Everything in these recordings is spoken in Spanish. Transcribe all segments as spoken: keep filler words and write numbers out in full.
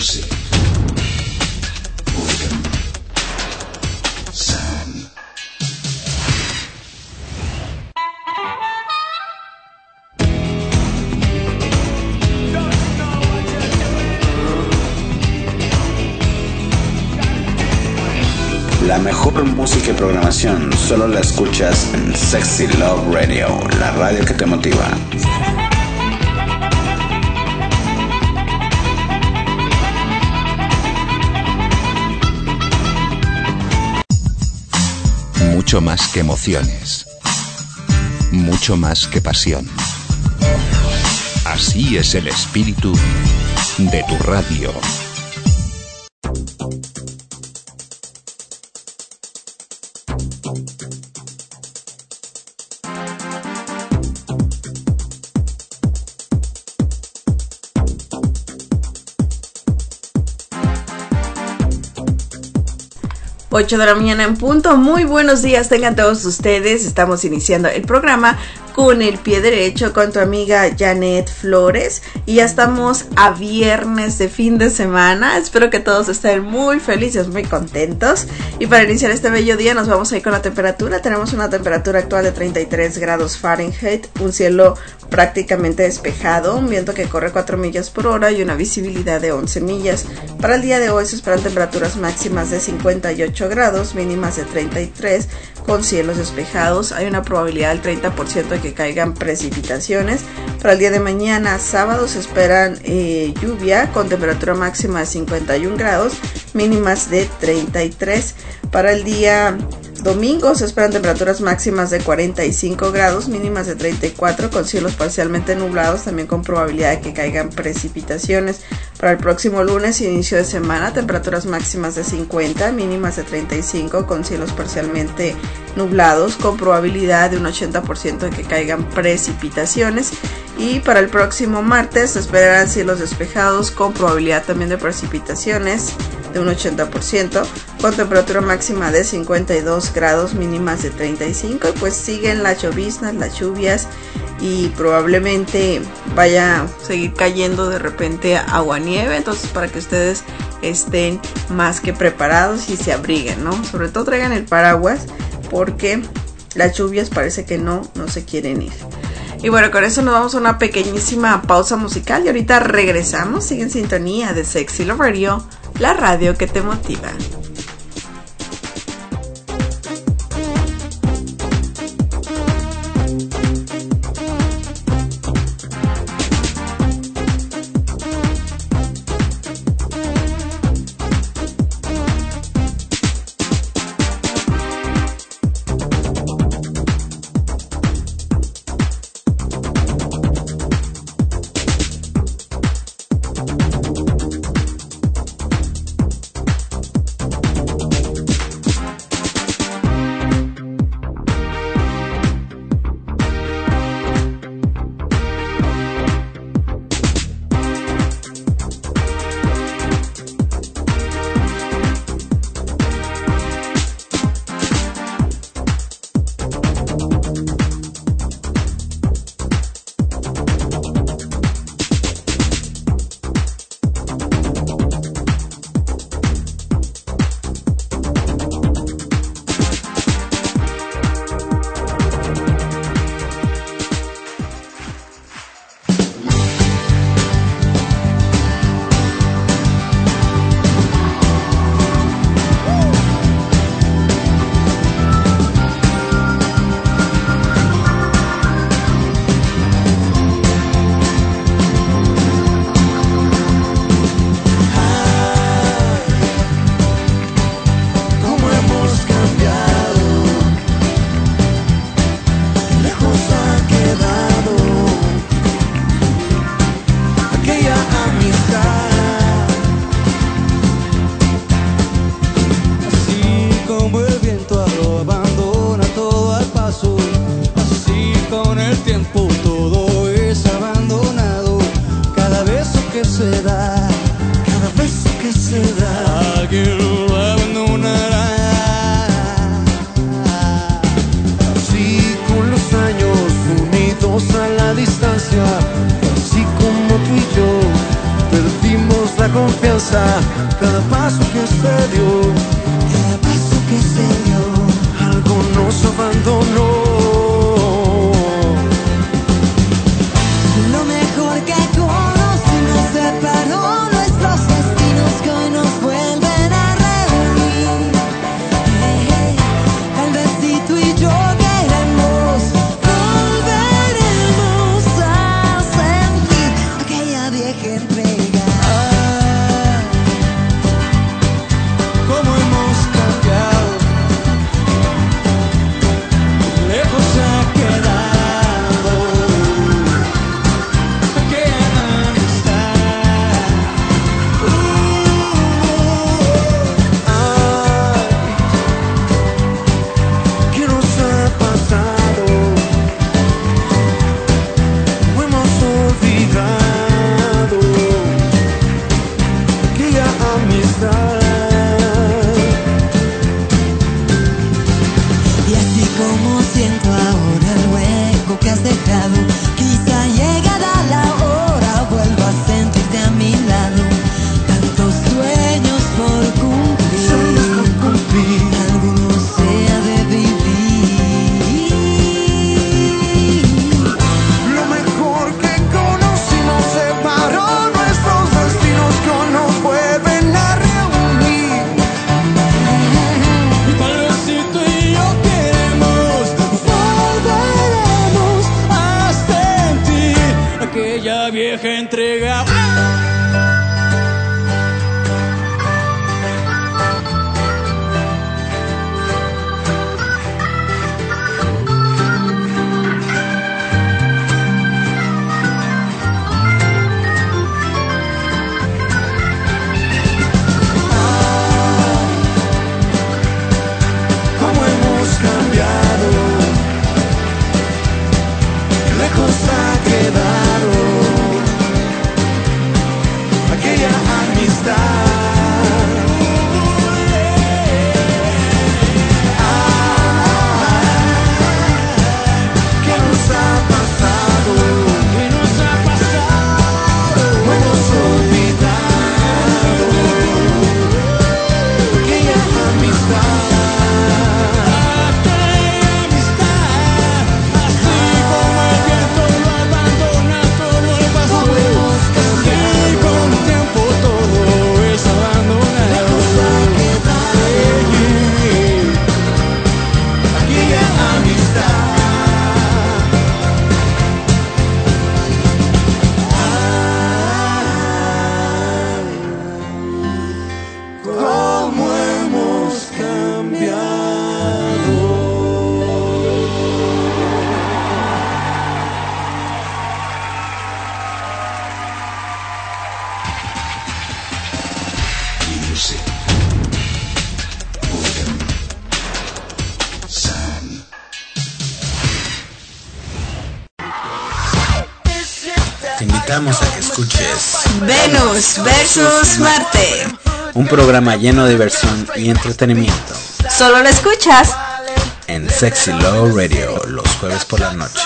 Music. Urban Sound. La mejor música y programación solo la escuchas en Sexy Love Radio, la radio que te motiva. Mucho más que emociones, mucho más que pasión. Así es el espíritu de tu radio. ocho de la mañana en punto. Muy buenos días tengan todos ustedes. Estamos iniciando el programa con el pie derecho con tu amiga Janet Flores y ya estamos a viernes de fin de semana. Espero que todos estén muy felices, muy contentos. Y para iniciar este bello día nos vamos a ir con la temperatura. Tenemos una temperatura actual de treinta y tres grados Fahrenheit, un cielo prácticamente despejado, un viento que corre cuatro millas por hora y una visibilidad de once millas. Para el día de hoy se esperan temperaturas máximas de cincuenta y ocho grados, mínimas de treinta y tres, con cielos despejados. Hay una probabilidad del treinta por ciento de que caigan precipitaciones. Para el día de mañana, sábado, se esperan eh, lluvia con temperatura máxima de cincuenta y un grados, mínimas de treinta y tres. Para el día domingo se esperan temperaturas máximas de cuarenta y cinco grados, mínimas de treinta y cuatro, con cielos parcialmente nublados, también con probabilidad de que caigan precipitaciones. Para el próximo lunes, inicio de semana, temperaturas máximas de cincuenta, mínimas de treinta y cinco, con cielos parcialmente nublados, con probabilidad de un ochenta por ciento de que caigan precipitaciones. Y para el próximo martes se esperarán cielos despejados, con probabilidad también de precipitaciones de un ochenta por ciento, con temperatura máxima de cincuenta y dos grados, mínimas de treinta y cinco. Y pues siguen las lloviznas, las lluvias, y probablemente vaya a seguir cayendo de repente agua nieve, entonces para que ustedes estén más que preparados y se abriguen, ¿no? Sobre todo traigan el paraguas porque las lluvias parece que no, no se quieren ir. Y bueno, con eso nos vamos a una pequeñísima pausa musical y ahorita regresamos. Sigue en sintonía de Sexy Love Radio, la radio que te motiva. distancia, así como tú y yo perdimos la confianza, cada paso que se dio, cada paso que se dio, algo nos abandonó. Lo mejor que conocimos separó nuestros destinos que hoy nos vuelven a reunir. Hey, hey, tal vez si tú y yo queremos, volveremos a sentir aquella vieja entrega. Ah, cómo hemos cambiado, lejos ha quedado aquella amistad. Uh, ay, ¿qué nos ha pasado? No hemos olvidado aquella amistad. Y así como siento ahora el hueco que has dejado, quizá llegada la hora vuelvo a sentirte a mi lado. Tantos sueños por cumplir, Sueños por cumplir. algunos se ha de vivir. Lo mejor que conocimos separó nuestros destinos que hoy nos vuelven a reunir. Y tal vez si tú y yo queremos, volveremos a sentir aquella vieja entrega. Cómo hemos cambiado, lejos ha quedado aquella amistad. Ah, ¿qué nos ha pasado? ¿Qué nos ha pasado? No hemos olvidado aquella amistad. ¿Cómo hemos cambiado? Music. Rhythm. Sound. Te invitamos a que escuches Venus versus Marte. un programa lleno de diversión y entretenimiento Solo lo escuchas en Sexy Love Radio los jueves por la noche.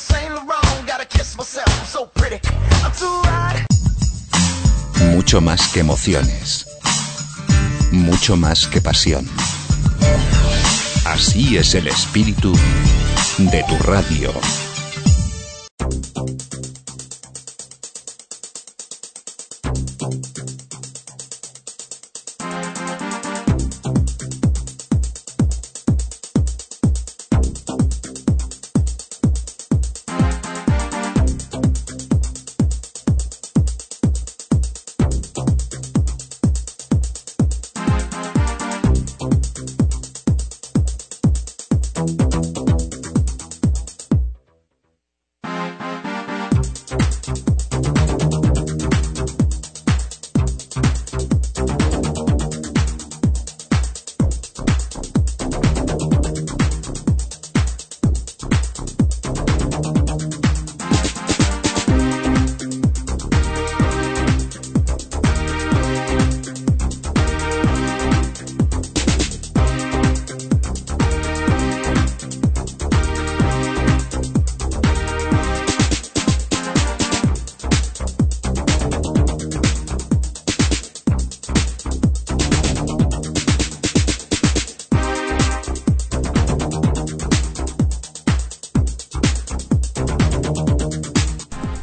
Mucho más que emociones. Mucho más que pasión. Así es el espíritu de tu radio.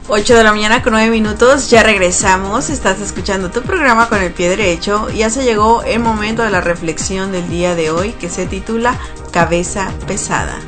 ocho de la mañana con nueve minutos, ya regresamos, estás escuchando tu programa con el pie derecho. Ya se llegó el momento de la reflexión del día de hoy, que se titula Cabeza Pesada.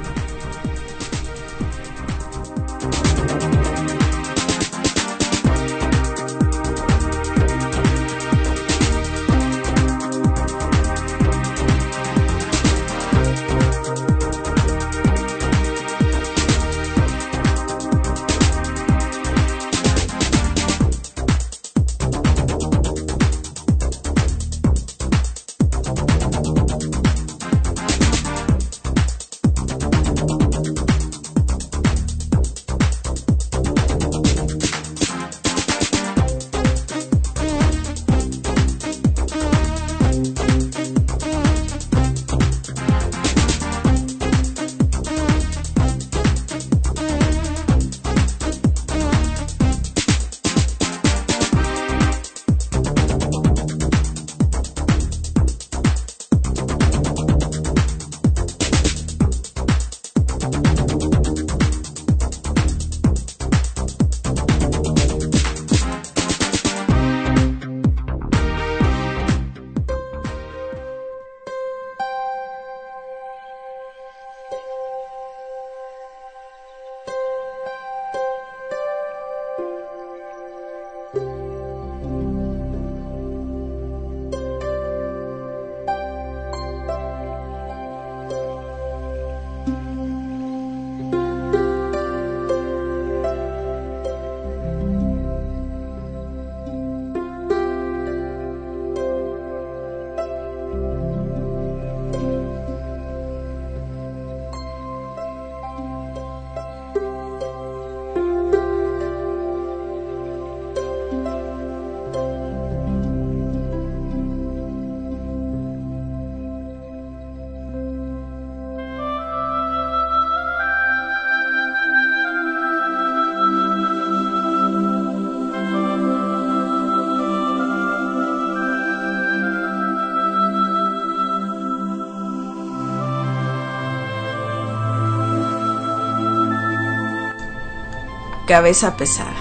Cabeza pesada.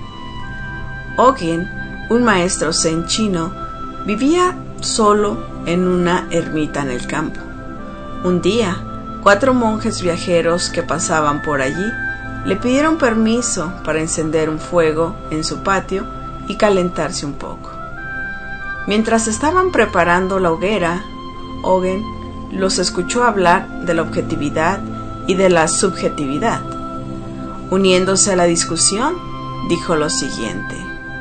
Ogin, un maestro zen chino, vivía solo en una ermita en el campo. Un día, cuatro monjes viajeros que pasaban por allí le pidieron permiso para encender un fuego en su patio y calentarse un poco. Mientras estaban preparando la hoguera, Ogin los escuchó hablar de la objetividad y de la subjetividad. Uniéndose a la discusión, dijo lo siguiente: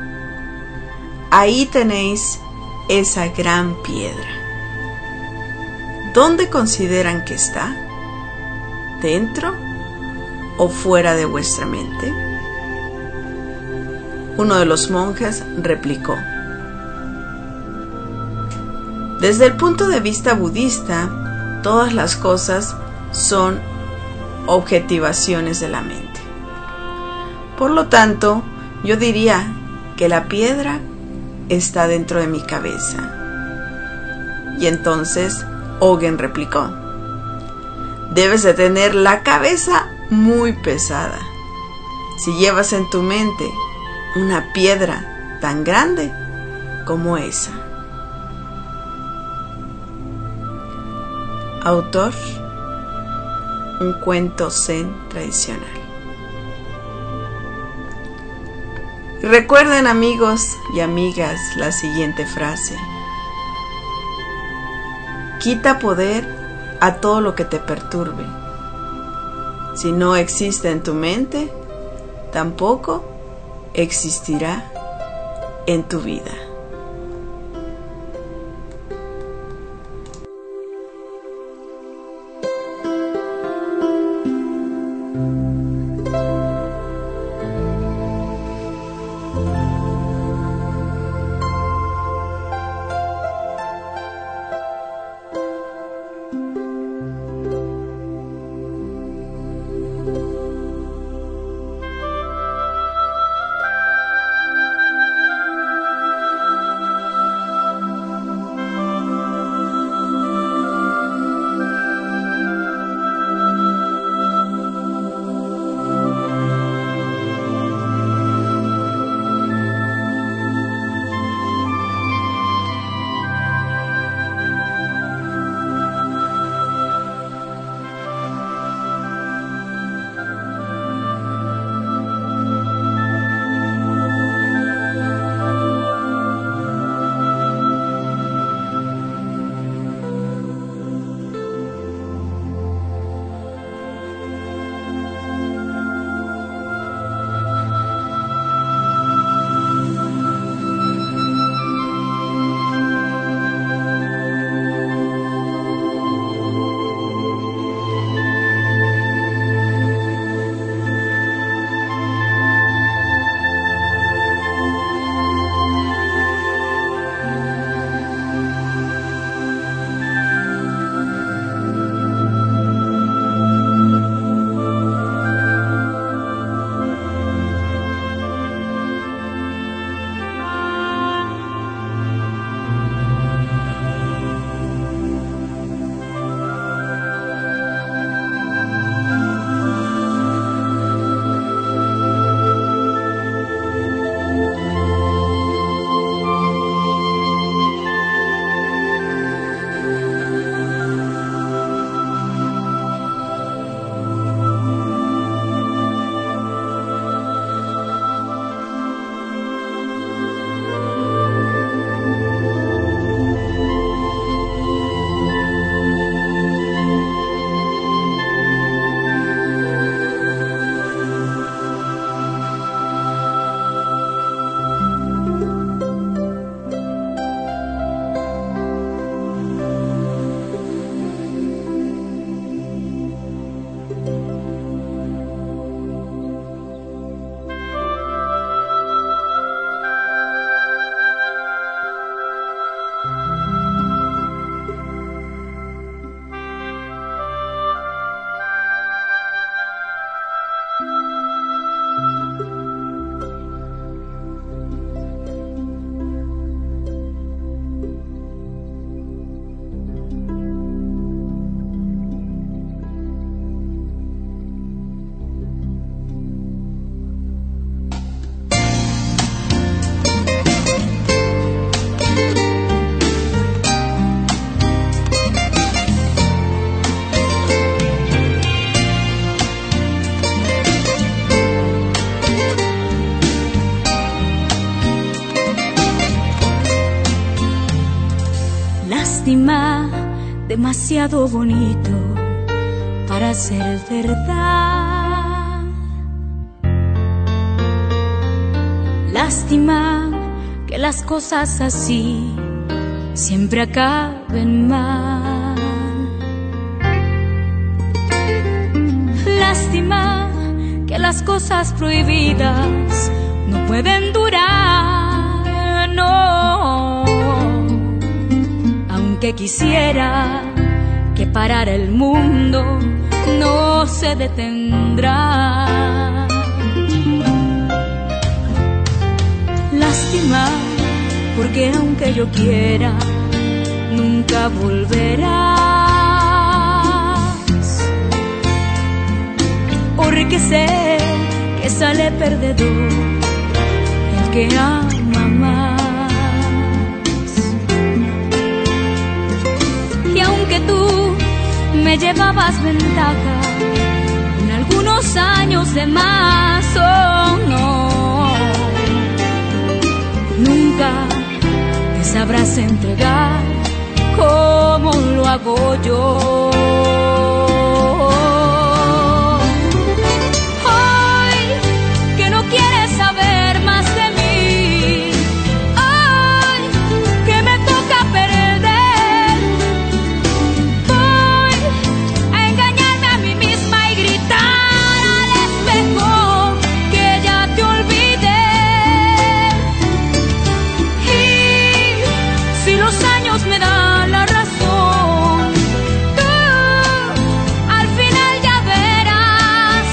ahí tenéis esa gran piedra. ¿Dónde consideran que está? ¿Dentro o fuera de vuestra mente? Uno de los monjes replicó: desde el punto de vista budista, todas las cosas son objetivaciones de la mente. Por lo tanto, yo diría que la piedra está dentro de mi cabeza. Y entonces Ogin replicó: debes de tener la cabeza muy pesada si llevas en tu mente una piedra tan grande como esa. Autor: un cuento zen tradicional. Recuerden, amigos y amigas, la siguiente frase: quita poder a todo lo que te perturbe. Si no existe en tu mente, tampoco existirá en tu vida. Lástima, demasiado bonito para ser verdad. Lástima que las cosas así siempre acaben mal. Lástima que las cosas prohibidas no pueden durar, no. Aunque quisiera que parara el mundo, no se detendrá. Lástima, porque aunque yo quiera, nunca volverás. Porque sé que sale perdedor el que ama más. Y aunque tú me llevabas ventaja en algunos años de más, oh no, nunca te sabrás entregar como lo hago yo. Hoy que no quieres saber más de mí, hoy que me toca perder, voy a engañarme a mí misma y gritar al espejo que ya te olvidé. Y si los años me dan la razón, tú al final ya verás.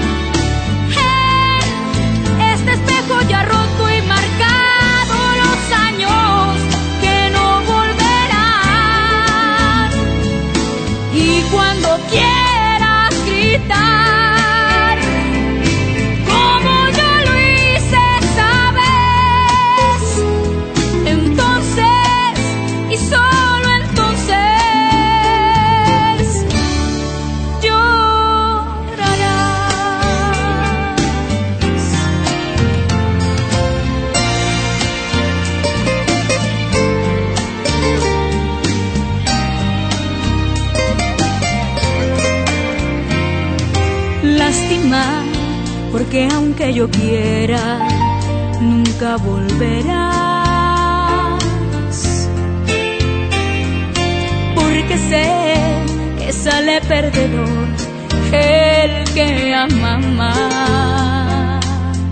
En este espejo ya roto y marcado los años que no volverán. Y cuando quieras gritar, como yo lo hice esa vez, entonces y solo entonces llorarás. Lástima, porque aunque yo quiera, nunca volverás. Porque sé que sale perdedor el que ama más.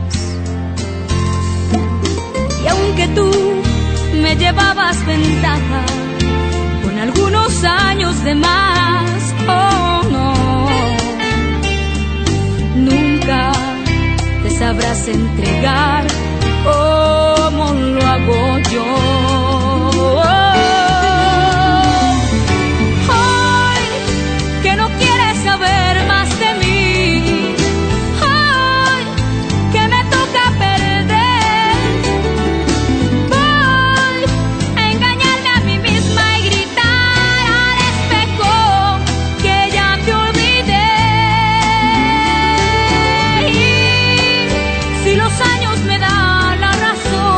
Y aunque tú me llevabas ventaja con algunos años de más, oh no, nunca te sabrás entregar como lo hago yo. Hoy que no quieres saber más de mí, hoy que me toca perder, voy a engañarme a mí misma y gritar al espejo que ya te olvidé. Y si los años me dan la razón,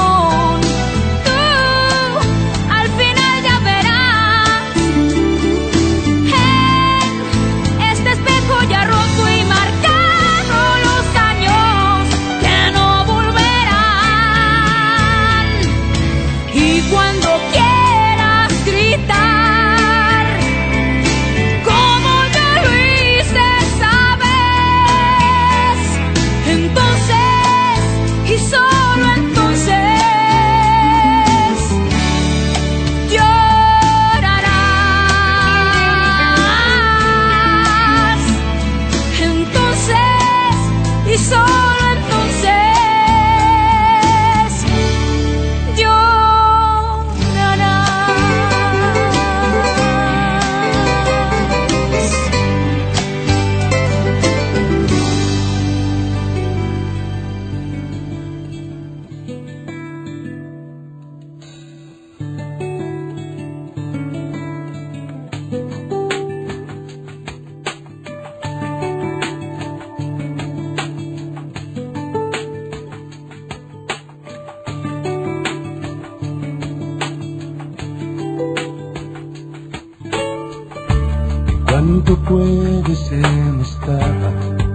puede ser, no estaba.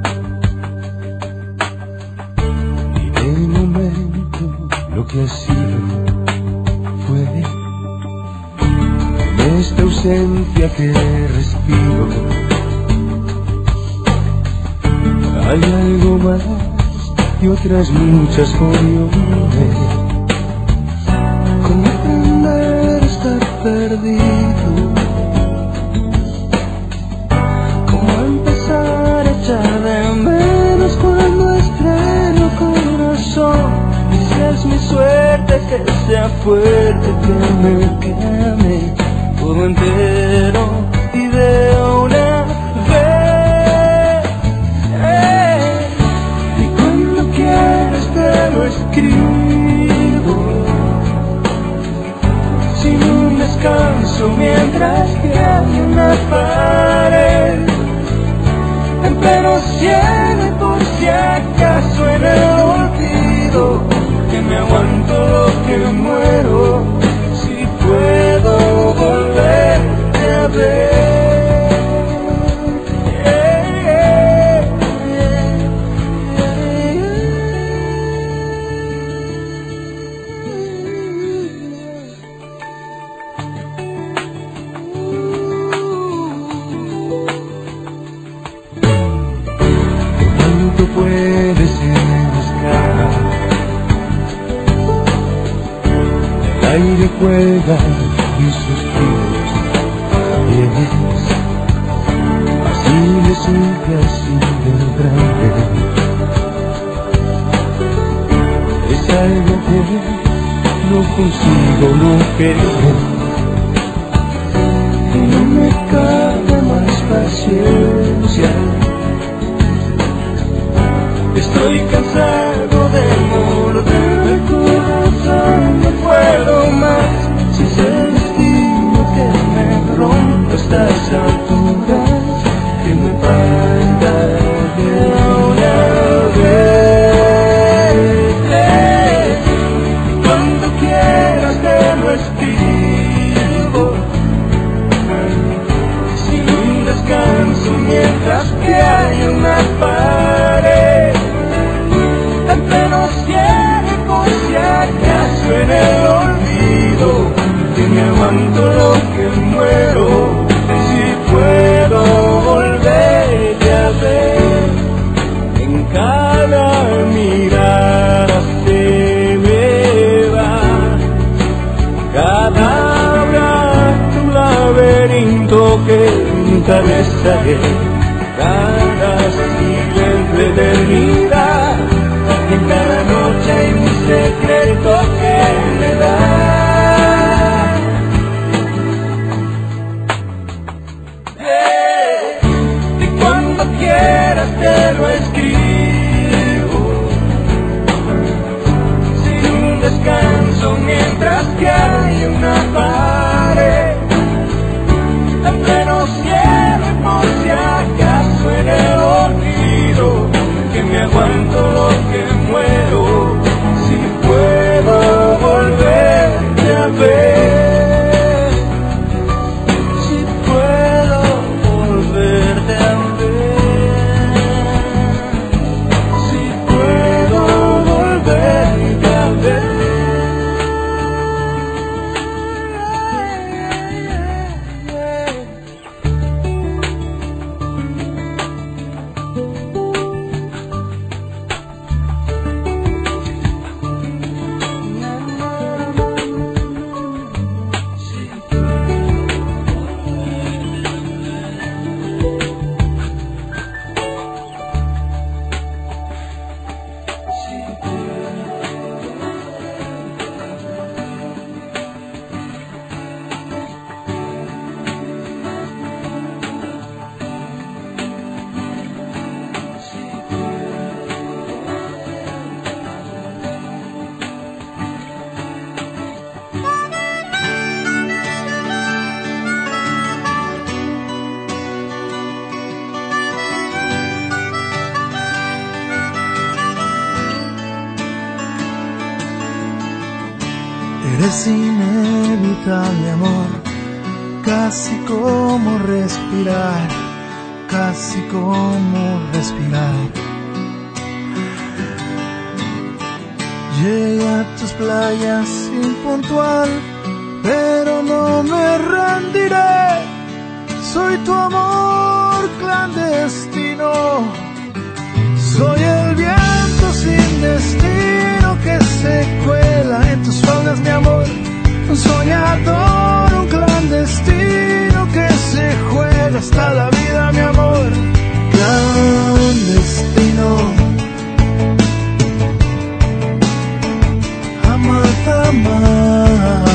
Y de momento lo que ha sido fue en esta ausencia que respiro. Hay algo más y otras muchas por llover. Comprender estar perdido. Echar de menos cuando estreno corazón. Y si es mi suerte que sea fuerte, que me queme todo entero y de una vez. Eh, y cuando quieras te lo escribo, sin un descanso mientras que hay una pared. Pero siempre por si acaso en el olvido, que me aguanto lo que muero, si puedo volverte a ver. Yeah, yeah, puede ser escala. El aire juega y suspiros también es así de simple, así de grande. Es algo que no consigo, no querer, y no me cabe más paciencia. Estoy cansado de morder el corazón, no puedo más. Si es el destino que me rompe a estas alturas, que me parta de una vez. Eh, cuando quieras te lo escribo, sin un descanso mientras que hay una pared. Pero siempre por si acaso en el olvido, que me aguanto lo que muero, si puedo volverte a ver. En cada mirada se me va, cada abrazo un laberinto que nunca besaré, cada siglo de eternidad. En cada noche hay un secreto que me da. Eh, y cuando quieras te lo escribo, sin un descanso mientras que hay una pared. En pleno cielo por si acaso en el olvido, que me aguanto lo que muero, si puedo volverte a ver, si puedo volverte a ver, si puedo volverte a ver. Eres inevitable, amor, casi como respirar. casi como respirar. Llegué a tus playas impuntual, pero no me rendiré. Soy tu amor clandestino. Soy el viento sin destino que se cuela en tus faldas, mi amor. Un soñador, un clandestino que se juega hasta la vida, mi amor. Clandestino. Amar, amar.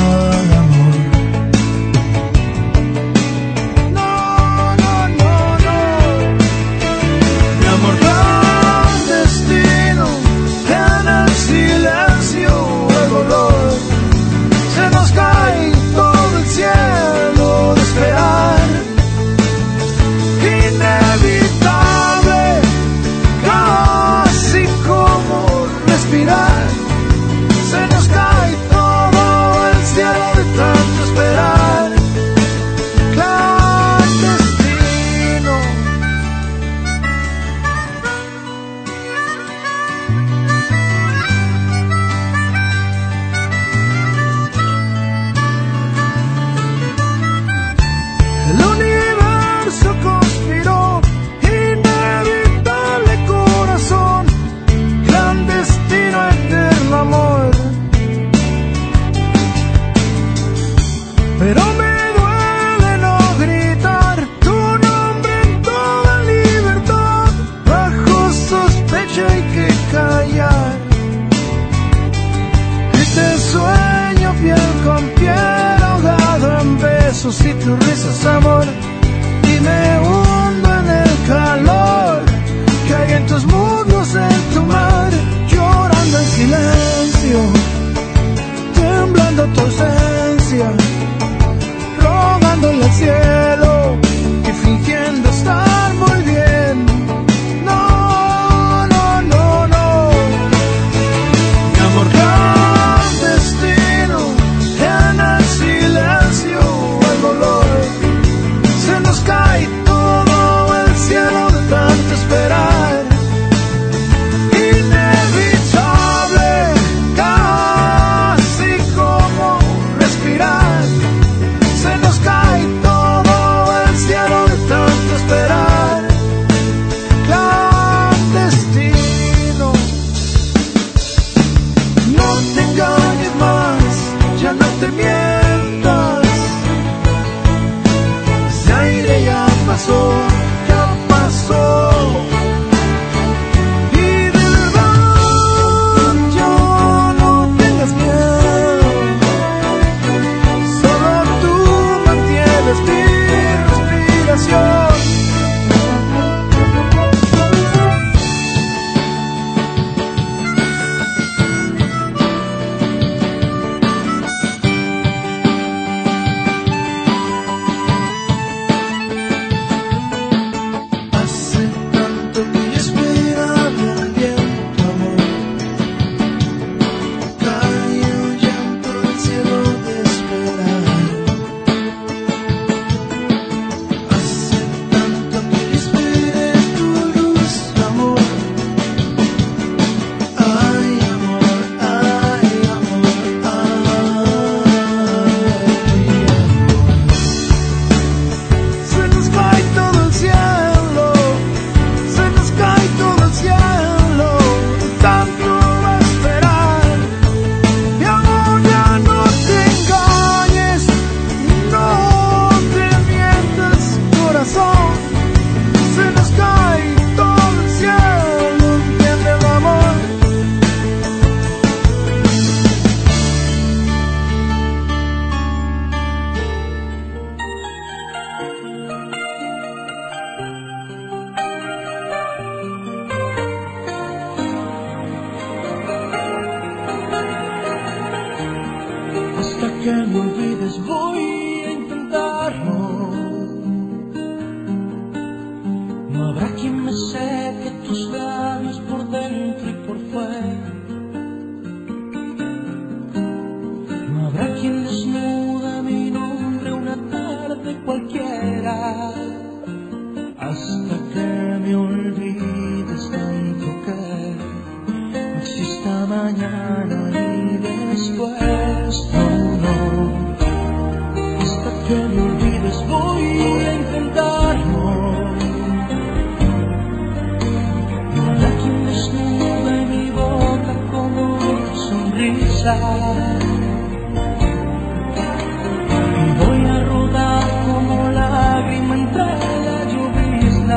Y tus risas, amor, y me hundo en el calor que hay en tus muslos, en tu mar, llorando en silencio, temblando tu ausencia, rogándole al cielo y fingiendo estar muy bien. No, no, no, no, mi amor clandestino en el silencio. Se nos cae todo el cielo de tanto esperar. Inevitable, casi como respirar. Se nos cae todo el cielo de tanto esperar. Clandestino. No te engañes más, ya no te mientas. Ya pasó, ya pasó. Y de verdad yo no tengas miedo. Solo tú mantienes mi respiración. Que me olvides voy a intentarlo. No habrá quien me seque tus labios por dentro y por fuera. No habrá quien desnuda mi nombre una tarde cualquiera. Hasta isla y voy a rodar como lágrima entre la llovizna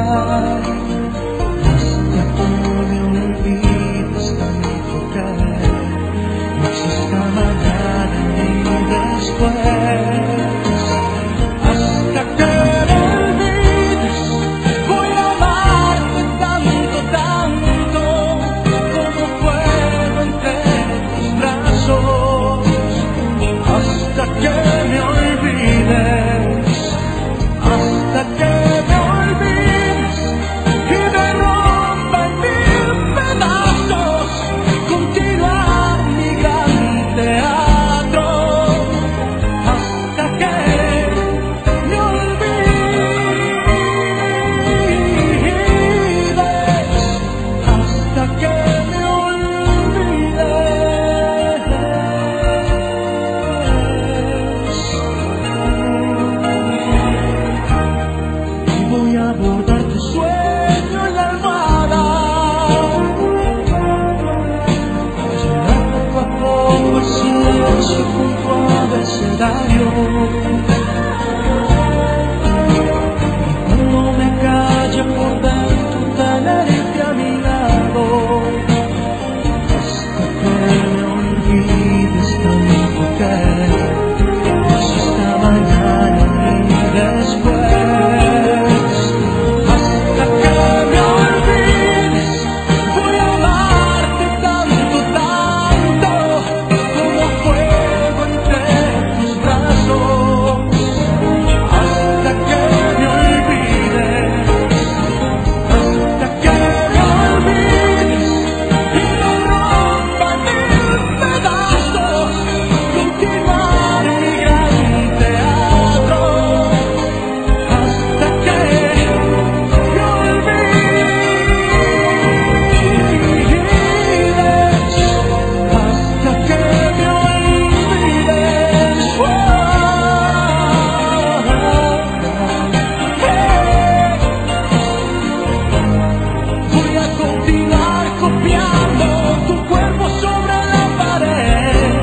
hasta que no me olvides tanto que no exista mañana ni después. Hasta que me olvides voy a amarte tanto, tanto como fuego entre tus brazos. Hasta que me olvides, hasta que me olvides y me rompa en mil pedazos. Continuar mi gran teatro hasta que me olvides, hasta que me olvides. Y voy a bordar tu sueño en la almohada, llenar poco a poco el silencio con tu abecedario. Y cuando me calle por dentro tenerte a mi lado, hasta que me olvides tanto que no exista mañana ni después. Hasta que me olvides voy a amarte tanto, tanto como fuego entre tus brazos. Hasta que me olvides, hasta que me olvides y me rompa en mil pedazos. Continuar mi gran teatro hasta que me olvides, hasta que me olvides. Voy a continuar copiando tu cuerpo sobre la pared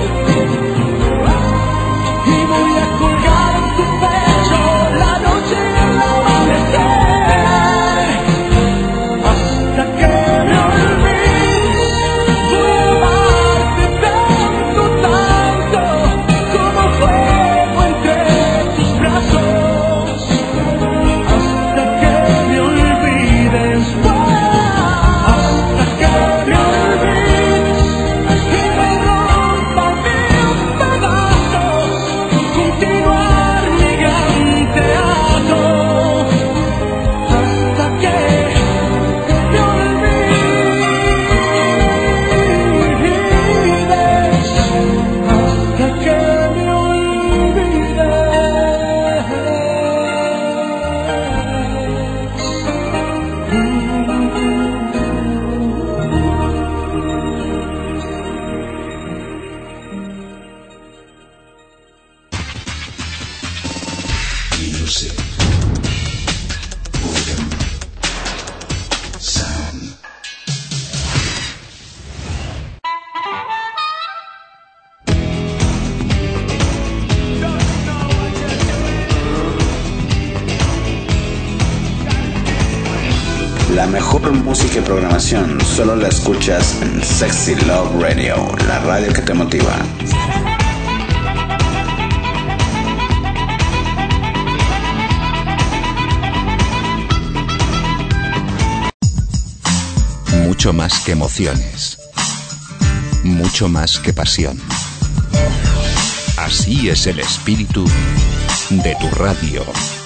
y voy a colgar en tu pecho la noche y el amanecer. Hasta que me olvides voy a amarte tanto, tanto como fuego entre tus brazos. Hasta que me olvides, hasta que me olvides y me rompa en mil pedazos. Continuar mi gran teatro hasta que me olvides, hasta que me Music. Rhythm. Sound. La mejor música y programación solo la escuchas en Sexy Love Radio, la radio que te motiva. Mucho más que emociones. Mucho más que pasión. Así es el espíritu de tu radio.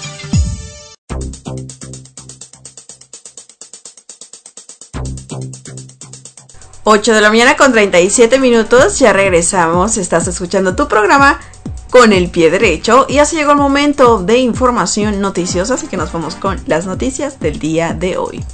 ocho de la mañana con treinta y siete minutos, ya regresamos, estás escuchando tu programa Con el Pie Derecho y así llegó el momento de información noticiosa, así que nos vamos con las noticias del día de hoy.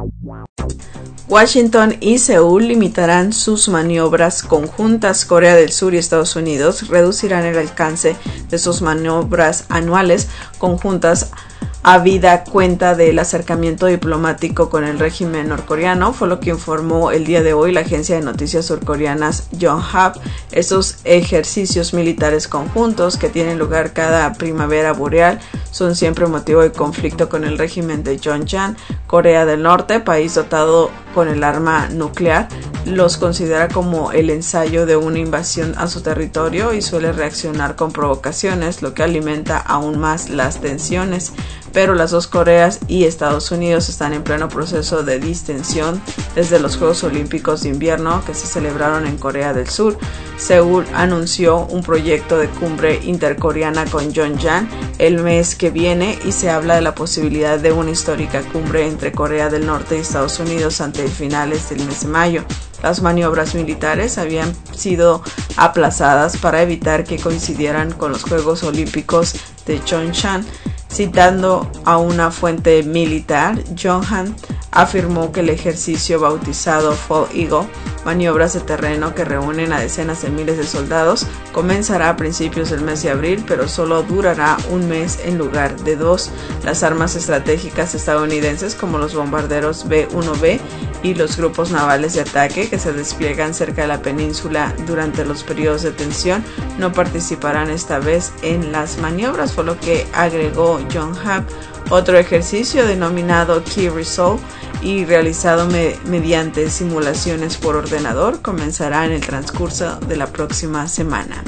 Washington y Seúl limitarán sus maniobras conjuntas. Corea del Sur y Estados Unidos reducirán el alcance de sus maniobras anuales conjuntas habida cuenta del acercamiento diplomático con el régimen norcoreano, fue lo que informó el día de hoy la agencia de noticias surcoreanas Yonhap. Estos ejercicios militares conjuntos que tienen lugar cada primavera boreal son siempre motivo de conflicto con el régimen de Pyongyang. Corea del Norte, país dotado con el arma nuclear, los considera como el ensayo de una invasión a su territorio y suele reaccionar con provocaciones, lo que alimenta aún más las tensiones. Pero las dos Coreas y Estados Unidos están en pleno proceso de distensión desde los Juegos Olímpicos de Invierno que se celebraron en Corea del Sur. Seúl anunció un proyecto de cumbre intercoreana con Pyongyang el mes que viene y se habla de la posibilidad de una histórica cumbre entre Corea del Norte y Estados Unidos ante finales del mes de mayo. Las maniobras militares habían sido aplazadas para evitar que coincidieran con los Juegos Olímpicos de Pyeongchang. Citando a una fuente militar, Pyongyang afirmó que el ejercicio bautizado Fall Eagle, maniobras de terreno que reúnen a decenas de miles de soldados, comenzará a principios del mes de abril, pero solo durará un mes en lugar de dos. Las armas estratégicas estadounidenses como los bombarderos B uno B y los grupos navales de ataque que se despliegan cerca de la península durante los periodos de tensión no participarán esta vez en las maniobras, fue lo que agregó Yonhap. Otro ejercicio denominado Key Resolve y realizado me mediante simulaciones por ordenador comenzará en el transcurso de la próxima semana.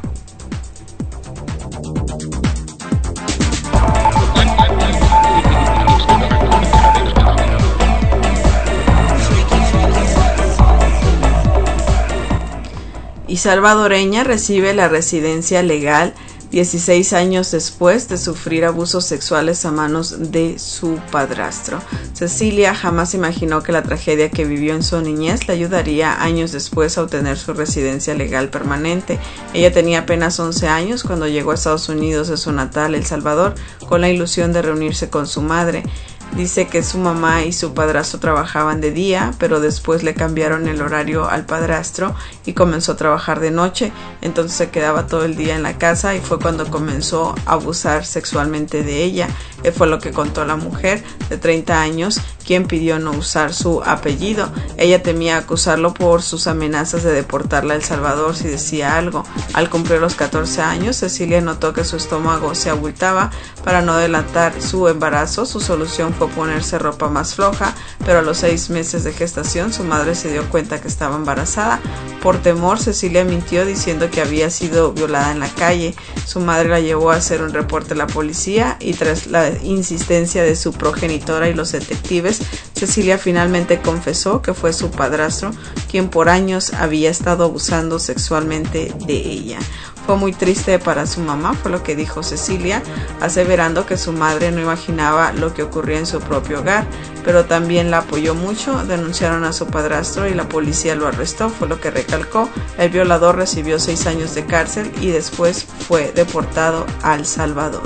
Y salvadoreña recibe la residencia legal dieciséis años después de sufrir abusos sexuales a manos de su padrastro. Cecilia jamás imaginó que la tragedia que vivió en su niñez le ayudaría años después a obtener su residencia legal permanente. Ella tenía apenas once años cuando llegó a Estados Unidos de su natal, El Salvador, con la ilusión de reunirse con su madre. Dice que su mamá y su padrastro trabajaban de día, pero después le cambiaron el horario al padrastro y comenzó a trabajar de noche. Entonces se quedaba todo el día en la casa y fue cuando comenzó a abusar sexualmente de ella. Eh, fue lo que contó la mujer de treinta años, quien pidió no usar su apellido. Ella temía acusarlo por sus amenazas de deportarla a El Salvador si decía algo. Al cumplir los catorce años, Cecilia notó que su estómago se abultaba. Para no delatar su embarazo, su solución fue ponerse ropa más floja, pero a los seis meses de gestación su madre se dio cuenta que estaba embarazada. Por temor, Cecilia mintió diciendo que había sido violada en la calle. Su madre la llevó a hacer un reporte a la policía y tras la insistencia de su progenitora y los detectives, Cecilia finalmente confesó que fue su padrastro quien por años había estado abusando sexualmente de ella. Fue muy triste para su mamá, fue lo que dijo Cecilia, aseverando que su madre no imaginaba lo que ocurría en su propio hogar, pero también la apoyó mucho. Denunciaron a su padrastro y la policía lo arrestó, fue lo que recalcó. El violador recibió seis años de cárcel y después fue deportado a El Salvador.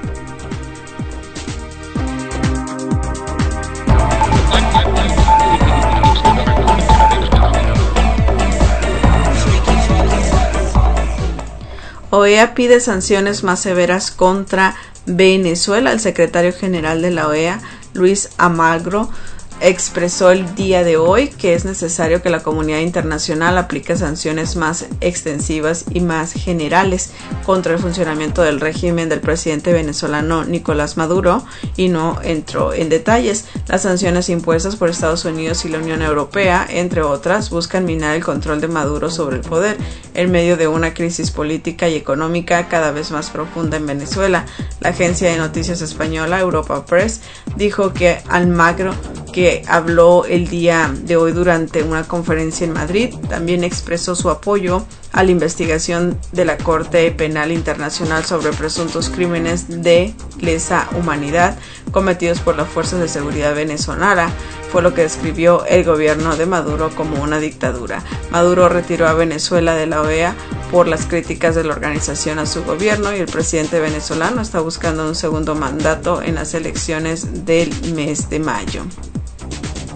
O E A pide sanciones más severas contra Venezuela. El secretario general de la O E A, Luis Almagro, expresó el día de hoy que es necesario que la comunidad internacional aplique sanciones más extensivas y más generales contra el funcionamiento del régimen del presidente venezolano Nicolás Maduro y no entró en detalles. Las sanciones impuestas por Estados Unidos y la Unión Europea, entre otras, buscan minar el control de Maduro sobre el poder en medio de una crisis política y económica cada vez más profunda en Venezuela. La agencia de noticias española Europa Press dijo que Almagro, que habló el día de hoy durante una conferencia en Madrid, también expresó su apoyo a la investigación de la Corte Penal Internacional sobre presuntos crímenes de lesa humanidad cometidos por las fuerzas de seguridad venezolana. Fue lo que describió el gobierno de Maduro como una dictadura. Maduro retiró a Venezuela de la O E A por las críticas de la organización a su gobierno y el presidente venezolano está buscando un segundo mandato en las elecciones del mes de mayo.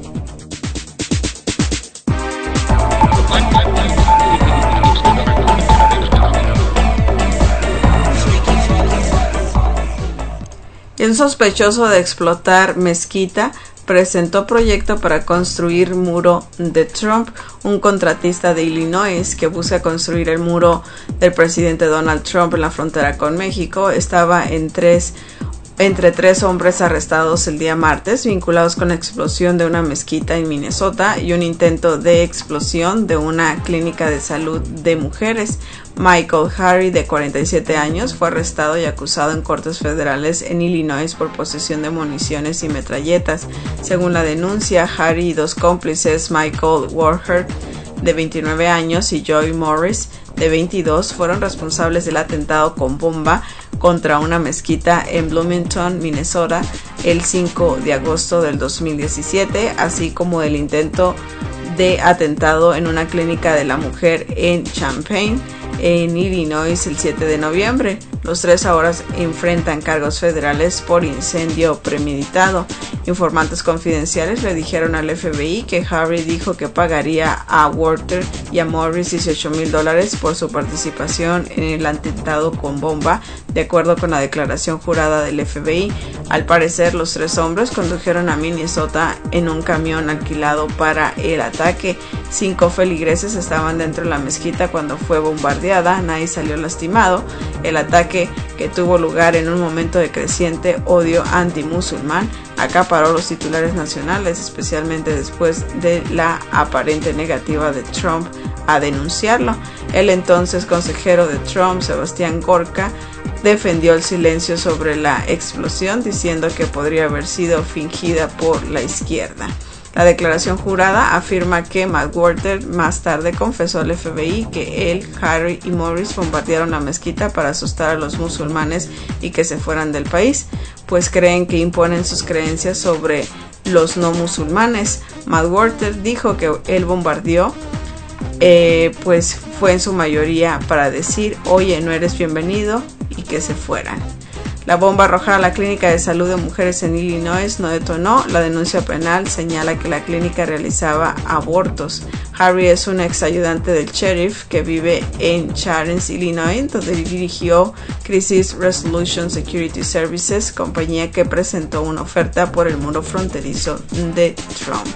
El sospechoso de explotar mezquita presentó proyecto para construir muro de Trump. Un contratista de Illinois que busca construir el muro del presidente Donald Trump en la frontera con México estaba en tres entre tres hombres arrestados el día martes vinculados con la explosión de una mezquita en Minnesota y un intento de explosión de una clínica de salud de mujeres. Michael Harry, de cuarenta y siete años, fue arrestado y acusado en cortes federales en Illinois por posesión de municiones y metralletas. Según la denuncia, Harry y dos cómplices, Michael Warhart, de veintinueve años, y Joy Morris, de veintidós, fueron responsables del atentado con bomba contra una mezquita en Bloomington, Minnesota, el cinco de agosto del dos mil diecisiete, así como el intento de atentado en una clínica de la mujer en Champaign, en Illinois, el siete de noviembre. Los tres ahora enfrentan cargos federales por incendio premeditado. Informantes confidenciales le dijeron al F B I que Harry dijo que pagaría a Walter y a Morris dieciocho mil dólares por su participación en el atentado con bomba, de acuerdo con la declaración jurada del F B I. Al parecer, los tres hombres condujeron a Minnesota en un camión alquilado para el ataque. Cinco feligreses estaban dentro de la mezquita cuando fue bombardeada. Nadie salió lastimado. El ataque, que tuvo lugar en un momento de creciente odio antimusulmán, acaparó los titulares nacionales, especialmente después de la aparente negativa de Trump a denunciarlo. El entonces consejero de Trump, Sebastián Gorka, defendió el silencio sobre la explosión, diciendo que podría haber sido fingida por la izquierda. La declaración jurada afirma que McWhorter más tarde confesó al F B I que él, Harry y Morris bombardearon la mezquita para asustar a los musulmanes y que se fueran del país, pues creen que imponen sus creencias sobre los no musulmanes. McWhorter dijo que él bombardeó eh, pues fue en su mayoría para decir, oye, no eres bienvenido, y que se fueran. La bomba arrojada a la clínica de salud de mujeres en Illinois no detonó. La denuncia penal señala que la clínica realizaba abortos. Harry es un ex ayudante del sheriff que vive en Clarence, Illinois, donde dirigió Crisis Resolution Security Services, compañía que presentó una oferta por el muro fronterizo de Trump.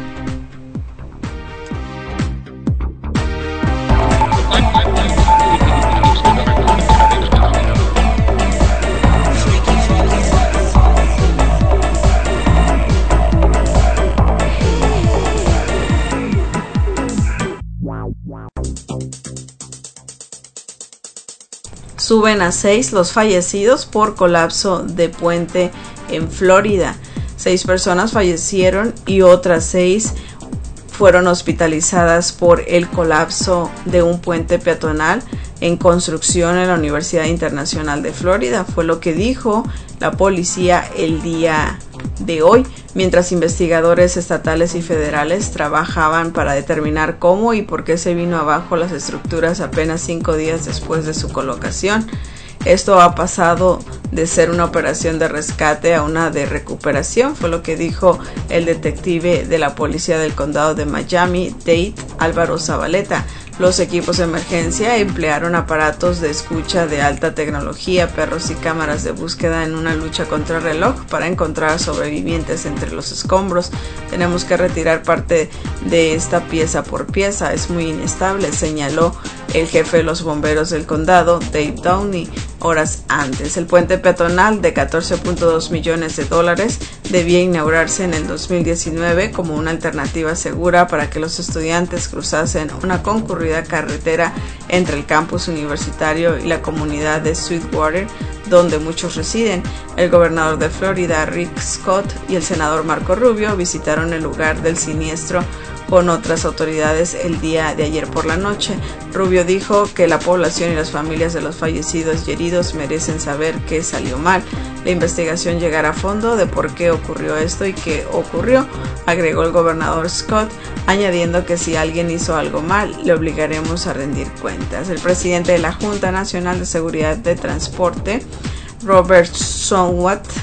Suben a seis los fallecidos por colapso de puente en Florida. Seis personas fallecieron y otras seis fueron hospitalizadas por el colapso de un puente peatonal en construcción en la Universidad Internacional de Florida. Fue lo que dijo la policía el día de hoy, mientras investigadores estatales y federales trabajaban para determinar cómo y por qué se vino abajo las estructuras apenas cinco días después de su colocación. Esto ha pasado de ser una operación de rescate a una de recuperación, fue lo que dijo el detective de la policía del condado de Miami-Dade, Álvaro Zabaleta. Los equipos de emergencia emplearon aparatos de escucha de alta tecnología, perros y cámaras de búsqueda en una lucha contra el reloj para encontrar sobrevivientes entre los escombros. Tenemos que retirar parte de esta pieza por pieza, es muy inestable, señaló el jefe de los bomberos del condado, Dave Downey, horas antes. El puente peatonal de catorce punto dos millones de dólares debía inaugurarse en el dos mil diecinueve como una alternativa segura para que los estudiantes cruzasen una concurrida carretera entre el campus universitario y la comunidad de Sweetwater, donde muchos residen. El gobernador de Florida, Rick Scott, y el senador Marco Rubio visitaron el lugar del siniestro con otras autoridades el día de ayer por la noche. Rubio dijo que la población y las familias de los fallecidos y heridos merecen saber qué salió mal. La investigación llegará a fondo de por qué ocurrió esto y qué ocurrió, agregó el gobernador Scott, añadiendo que si alguien hizo algo mal, le obligaremos a rendir cuentas. El presidente de la Junta Nacional de Seguridad de Transporte, Robert Sowat,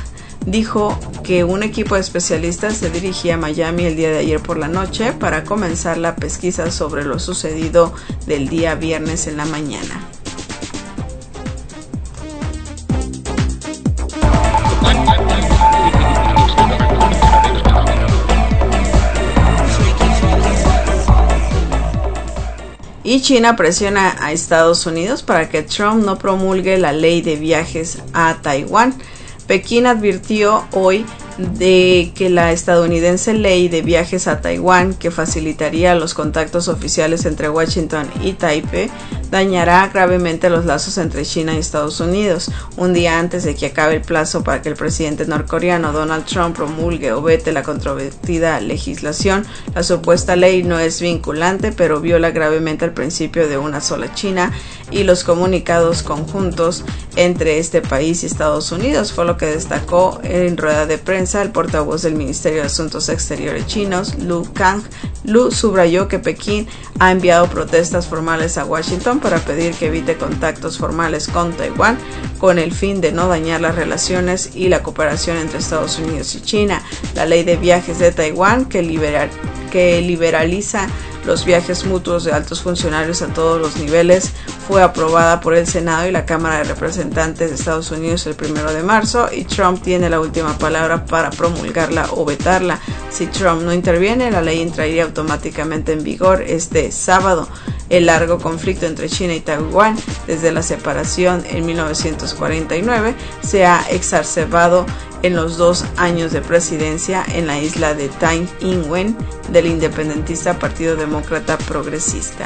dijo que un equipo de especialistas se dirigía a Miami el día de ayer por la noche para comenzar la pesquisa sobre lo sucedido del día viernes en la mañana. Y China presiona a Estados Unidos para que Trump no promulgue la ley de viajes a Taiwán. Pekín advirtió hoy de que la estadounidense ley de viajes a Taiwán, que facilitaría los contactos oficiales entre Washington y Taipei, dañará gravemente los lazos entre China y Estados Unidos. Un día antes de que acabe el plazo para que el presidente norcoreano Donald Trump promulgue o vete la controvertida legislación, la supuesta ley no es vinculante, pero viola gravemente el principio de una sola China y los comunicados conjuntos entre este país y Estados Unidos, fue lo que destacó en rueda de prensa el portavoz del Ministerio de Asuntos Exteriores chinos, Lu Kang. Lu subrayó que Pekín ha enviado protestas formales a Washington para pedir que evite contactos formales con Taiwán con el fin de no dañar las relaciones y la cooperación entre Estados Unidos y China. La ley de viajes de Taiwán, que, libera, que liberaliza los viajes mutuos de altos funcionarios a todos los niveles, fue aprobada por el Senado y la Cámara de Representantes de Estados Unidos el primero de marzo y Trump tiene la última palabra para promulgarla o vetarla. Si Trump no interviene, la ley entraría automáticamente en vigor este sábado. El largo conflicto entre China y Taiwán desde la separación en mil novecientos cuarenta y nueve se ha exacerbado en los dos años de presidencia en la isla de Tai Ing-wen del independentista Partido Demócrata Progresista.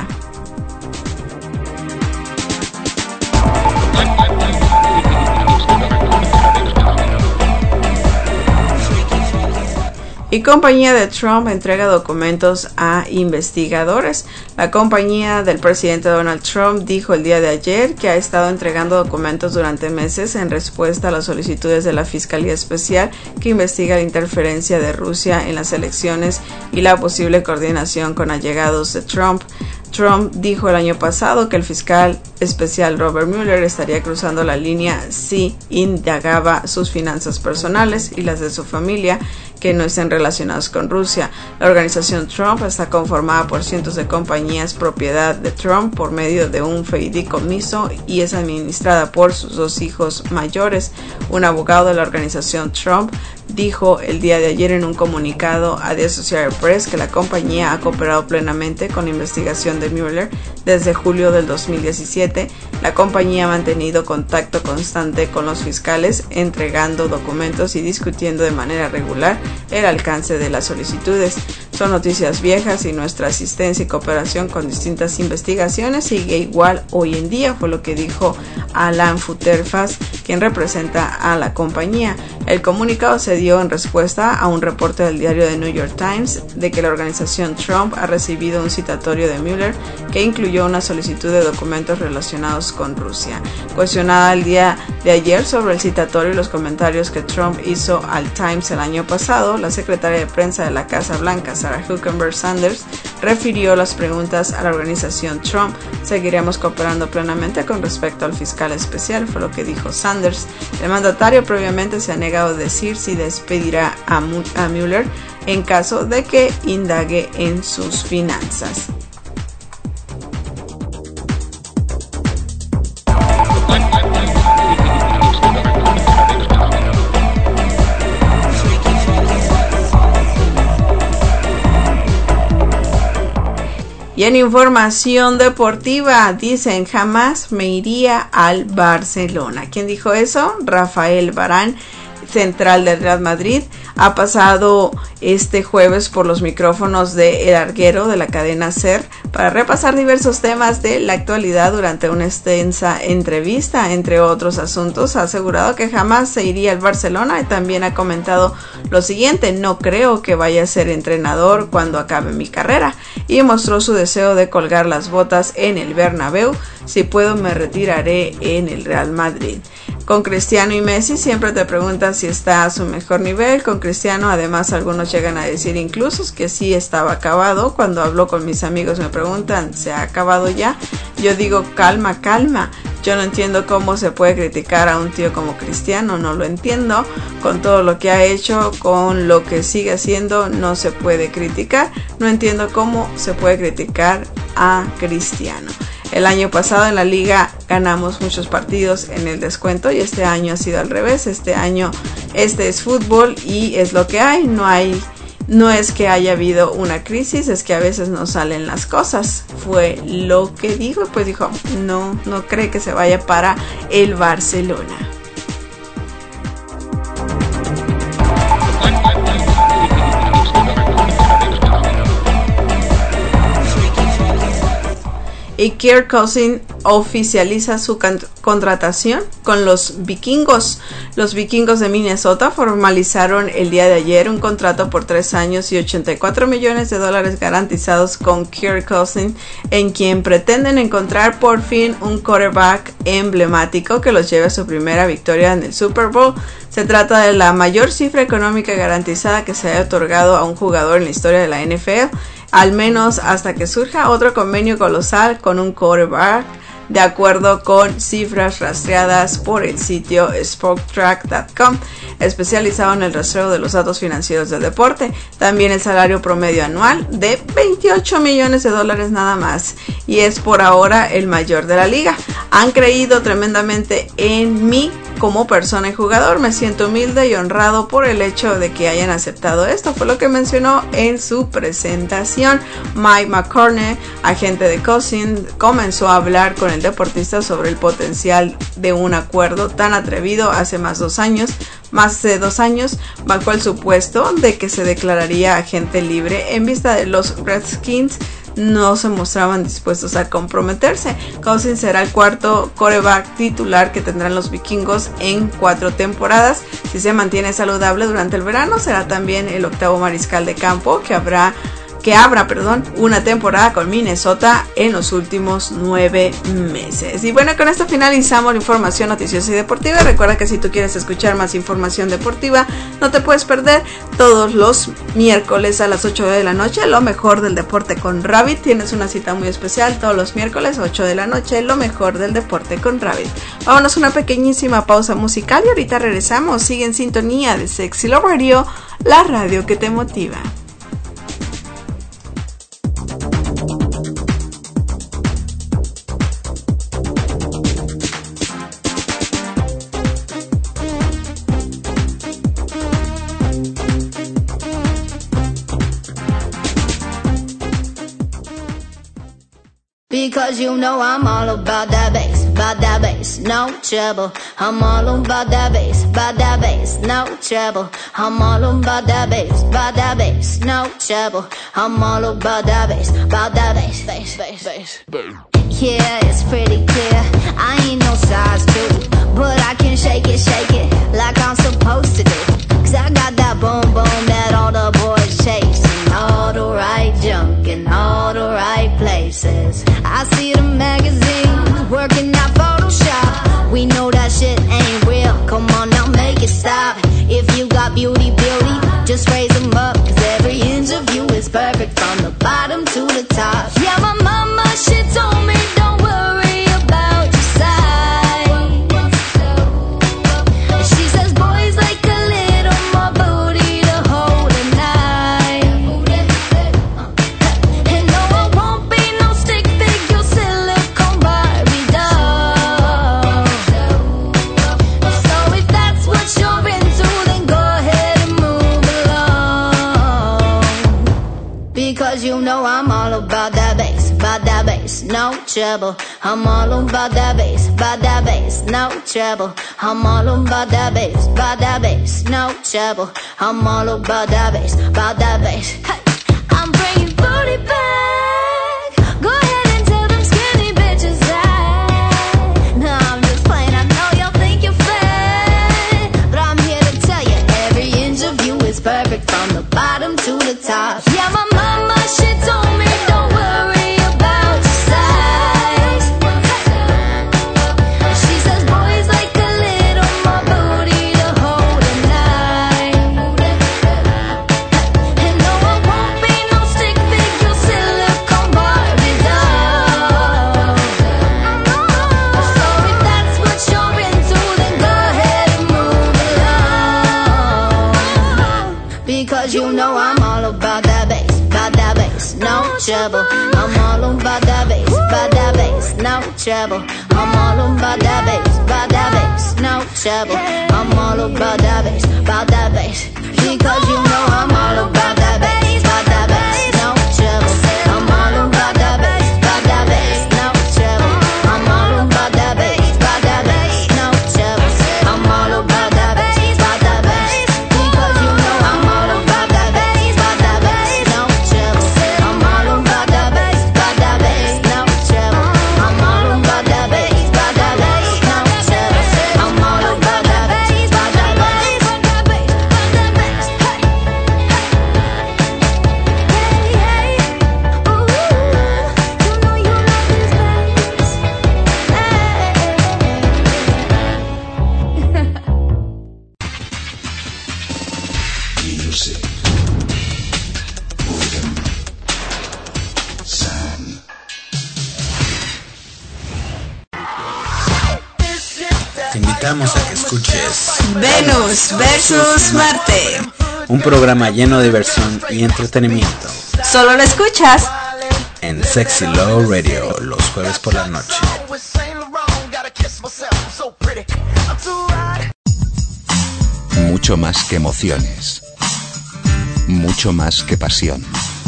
Y compañía de Trump entrega documentos a investigadores. La compañía del presidente Donald Trump dijo el día de ayer que ha estado entregando documentos durante meses en respuesta a las solicitudes de la Fiscalía Especial que investiga la interferencia de Rusia en las elecciones y la posible coordinación con allegados de Trump. Trump dijo el año pasado que el fiscal especial Robert Mueller estaría cruzando la línea si indagaba sus finanzas personales y las de su familia que no estén relacionadas con Rusia. La organización Trump está conformada por cientos de compañías propiedad de Trump por medio de un fideicomiso y es administrada por sus dos hijos mayores. Un abogado de la organización Trump dijo el día de ayer en un comunicado a The Associated Press que la compañía ha cooperado plenamente con la investigación de Mueller desde julio del dos mil diecisiete. La compañía ha mantenido contacto constante con los fiscales, entregando documentos y discutiendo de manera regular el alcance de las solicitudes. Son noticias viejas y nuestra asistencia y cooperación con distintas investigaciones sigue igual hoy en día, fue lo que dijo Alan Futerfas, quien representa a la compañía. El comunicado se dio en respuesta a un reporte del diario The New York Times de que la organización Trump ha recibido un citatorio de Mueller que incluyó una solicitud de documentos relacionados con Rusia. Cuestionada el día de ayer sobre el citatorio y los comentarios que Trump hizo al Times el año pasado, la secretaria de prensa de la Casa Blanca, Sarah Huckabee Sanders, refirió las preguntas a la organización Trump. Seguiremos cooperando plenamente con respecto al fiscal especial, fue lo que dijo Sanders. El mandatario previamente se ha negado a decir si despedirá a, Mu- a Mueller en caso de que indague en sus finanzas. Y en información deportiva, dicen, jamás me iría al Barcelona. ¿Quién dijo eso? Rafael Varane, central del Real Madrid, ha pasado este jueves por los micrófonos de El Arguero de la cadena SER para repasar diversos temas de la actualidad durante una extensa entrevista. Entre otros asuntos, ha asegurado que jamás se iría al Barcelona y también ha comentado lo siguiente: no creo que vaya a ser entrenador cuando acabe mi carrera, y mostró su deseo de colgar las botas en el Bernabéu. Si puedo, me retiraré en el Real Madrid. Con Cristiano y Messi siempre te preguntan si está a su mejor nivel. Con Cristiano además algunos llegan a decir incluso que sí estaba acabado. Cuando hablo con mis amigos me preguntan, ¿se ha acabado ya? Yo digo, calma, calma. Yo no entiendo cómo se puede criticar a un tío como Cristiano, no lo entiendo. Con todo lo que ha hecho, con lo que sigue haciendo, no se puede criticar. No entiendo cómo se puede criticar a Cristiano. El año pasado en la liga ganamos muchos partidos en el descuento y este año ha sido al revés. Este año este es fútbol y es lo que hay. No hay, no es que haya habido una crisis, es que a veces no salen las cosas. Fue lo que dijo y pues dijo, no, no cree que se vaya para el Barcelona. Y Kirk Cousins oficializa su can- contratación con los vikingos. Los vikingos de Minnesota formalizaron el día de ayer un contrato por tres años y ochenta y cuatro millones de dólares garantizados con Kirk Cousins, en quien pretenden encontrar por fin un quarterback emblemático que los lleve a su primera victoria en el Super Bowl. Se trata de la mayor cifra económica garantizada que se haya otorgado a un jugador en la historia de la N F L, al menos hasta que surja otro convenio colosal con un quarterback, de acuerdo con cifras rastreadas por el sitio Spotrac punto com, especializado en el rastreo de los datos financieros del deporte. También el salario promedio anual de veintiocho millones de dólares nada más, y es por ahora el mayor de la liga. Han creído tremendamente en mí como persona y jugador. Me siento humilde y honrado por el hecho de que hayan aceptado esto, fue lo que mencionó en su presentación. Mike McCartney, agente de Cousins, comenzó a hablar con el deportista sobre el potencial de un acuerdo tan atrevido hace más dos años, más de dos años, bajo el supuesto de que se declararía agente libre. En vista de los Redskins, no se mostraban dispuestos a comprometerse. Cousins será el cuarto quarterback titular que tendrán los vikingos en cuatro temporadas. Si se mantiene saludable durante el verano, será también el octavo mariscal de campo que habrá que abra, perdón, una temporada con Minnesota en los últimos nueve meses. Y bueno, con esto finalizamos la información noticiosa y deportiva. Recuerda que si tú quieres escuchar más información deportiva, no te puedes perder todos los miércoles a las ocho de la noche, lo mejor del deporte con Rabbit. Tienes una cita muy especial todos los miércoles, ocho de la noche, lo mejor del deporte con Rabbit. Vámonos a una pequeñísima pausa musical y ahorita regresamos. Sigue en sintonía de Sexy Love Radio, la radio que te motiva. Because you know I'm all about that bass, about that bass, no trouble. I'm all about that bass, about that bass, no trouble. I'm all about that bass, about that bass, no trouble. I'm all about that bass, about that bass, bass, bass, bass. Yeah, it's pretty clear, I ain't no size two, but I can shake it, shake it, like I'm supposed to do. Cause I got that boom boom that all the boys chase, and all the right junk in all the right places. I see the magazines working out Photoshop. We know that shit ain't real, come on now make it stop. If you got beauty, beauty, just raise them up. Cause every inch of you is perfect from the bottom to the top. Yeah, my mama, she told me don't worry about your size. She says boys like a little more booty to hold at night. And no, I won't be no stick figure silicone Barbie doll. So if that's what you're into, then go ahead and move along. Because you know I'm all about that bass, about that bass, no trouble. I'm all about that bass, about that bass, no trouble. I'm all about that bass, about that bass, no trouble. I'm all about that bass, about that bass. Hey, I'm bringing booty back. Go ahead and tell them skinny bitches that. No, I'm just playing, I know y'all think you're fat, but I'm here to tell you every inch of you is perfect from the bottom to the top. Yeah, my mama, she told me don't worry about your size. She says boys like a little you know I'm all about that bass, about that bass, no trouble. I'm all about that bass, about that bass, no trouble. I'm all about that bass, about that bass, no trouble. I'm all about that bass, about that bass, because you know I'm all about that bass, about that bass, no trouble. I'm all about that bass, about that bass, no trouble. I'm all about that bass, about that bass, no trouble. I'm all about that bass, about that bass, because you know I'm all about that bass, about that bass, no trouble. I'm all about that bass, about that bass, no trouble. I'm all about that bass, about that bass, no trouble. I'm all about that bass, about that bass, about that bass, about that bass. Hey, hey, hey, ooh, you know you love this bass. Music. Rhythm. Sound. Te invitamos a que escuches Venus versus Marte. un programa lleno de diversión y entretenimiento Solo lo escuchas en Sexy Love Radio los jueves por la noche. Mucho más que emociones. Mucho más que pasión.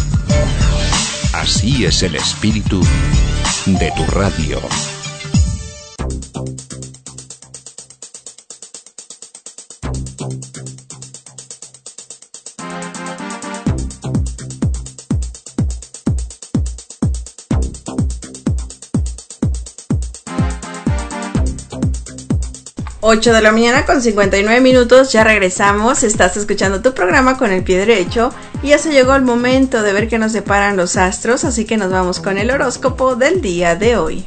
Así es el espíritu de tu radio. ocho de la mañana con cincuenta y nueve minutos, ya regresamos, estás escuchando tu programa con el pie derecho y ya se llegó el momento de ver qué nos deparan los astros, así que nos vamos con el horóscopo del día de hoy.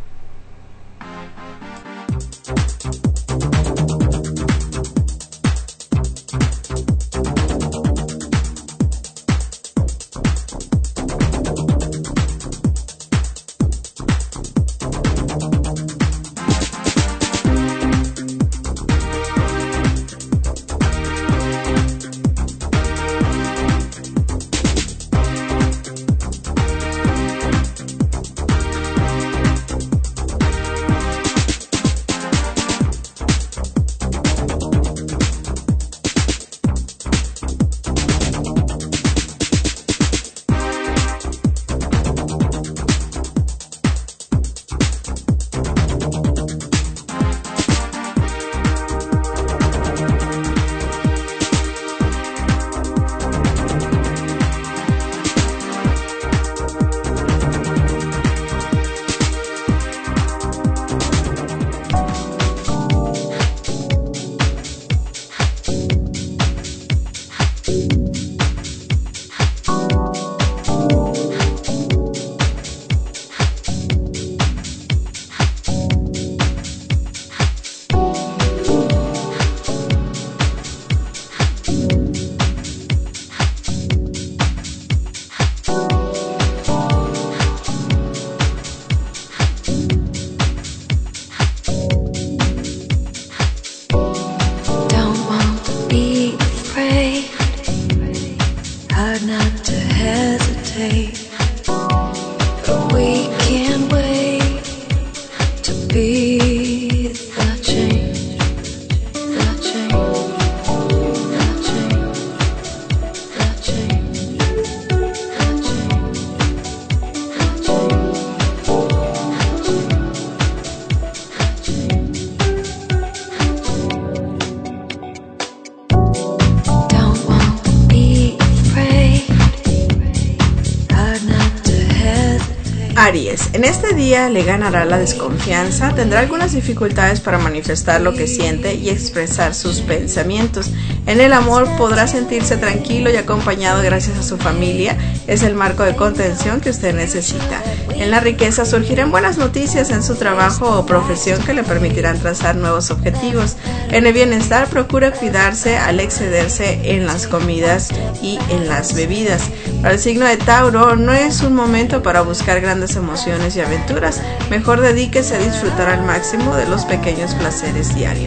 Aries, en este día le ganará la desconfianza, tendrá algunas dificultades para manifestar lo que siente y expresar sus pensamientos. En el amor podrá sentirse tranquilo y acompañado gracias a su familia, es el marco de contención que usted necesita. En la riqueza surgirán buenas noticias en su trabajo o profesión que le permitirán trazar nuevos objetivos. En el bienestar procura cuidarse al excederse en las comidas y en las bebidas. Para el signo de Tauro no es un momento para buscar grandes emociones y aventuras, mejor dedíquese a disfrutar al máximo de los pequeños placeres diarios.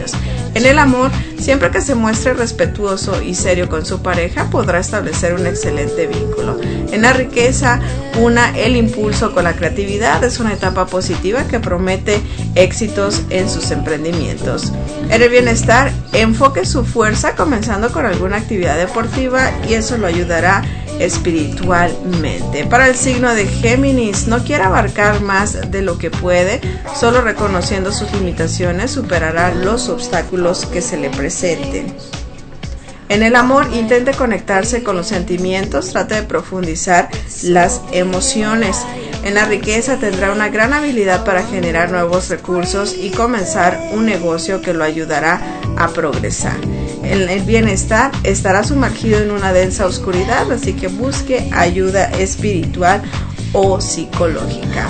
En el amor, siempre que se muestre respetuoso y serio con su pareja, podrá establecer un excelente vínculo. En la riqueza, una el impulso con la creatividad es una etapa positiva que promete éxitos en sus emprendimientos. En el bienestar, enfoque su fuerza comenzando con alguna actividad deportiva y eso lo ayudará espiritualmente. Para el signo de Géminis, no quiere abarcar más de lo que puede, solo reconociendo sus limitaciones superará los obstáculos que se le presenten. En el amor, intente conectarse con los sentimientos, trate de profundizar las emociones. En la riqueza tendrá una gran habilidad para generar nuevos recursos y comenzar un negocio que lo ayudará a progresar. En el bienestar estará sumergido en una densa oscuridad, así que busque ayuda espiritual o psicológica.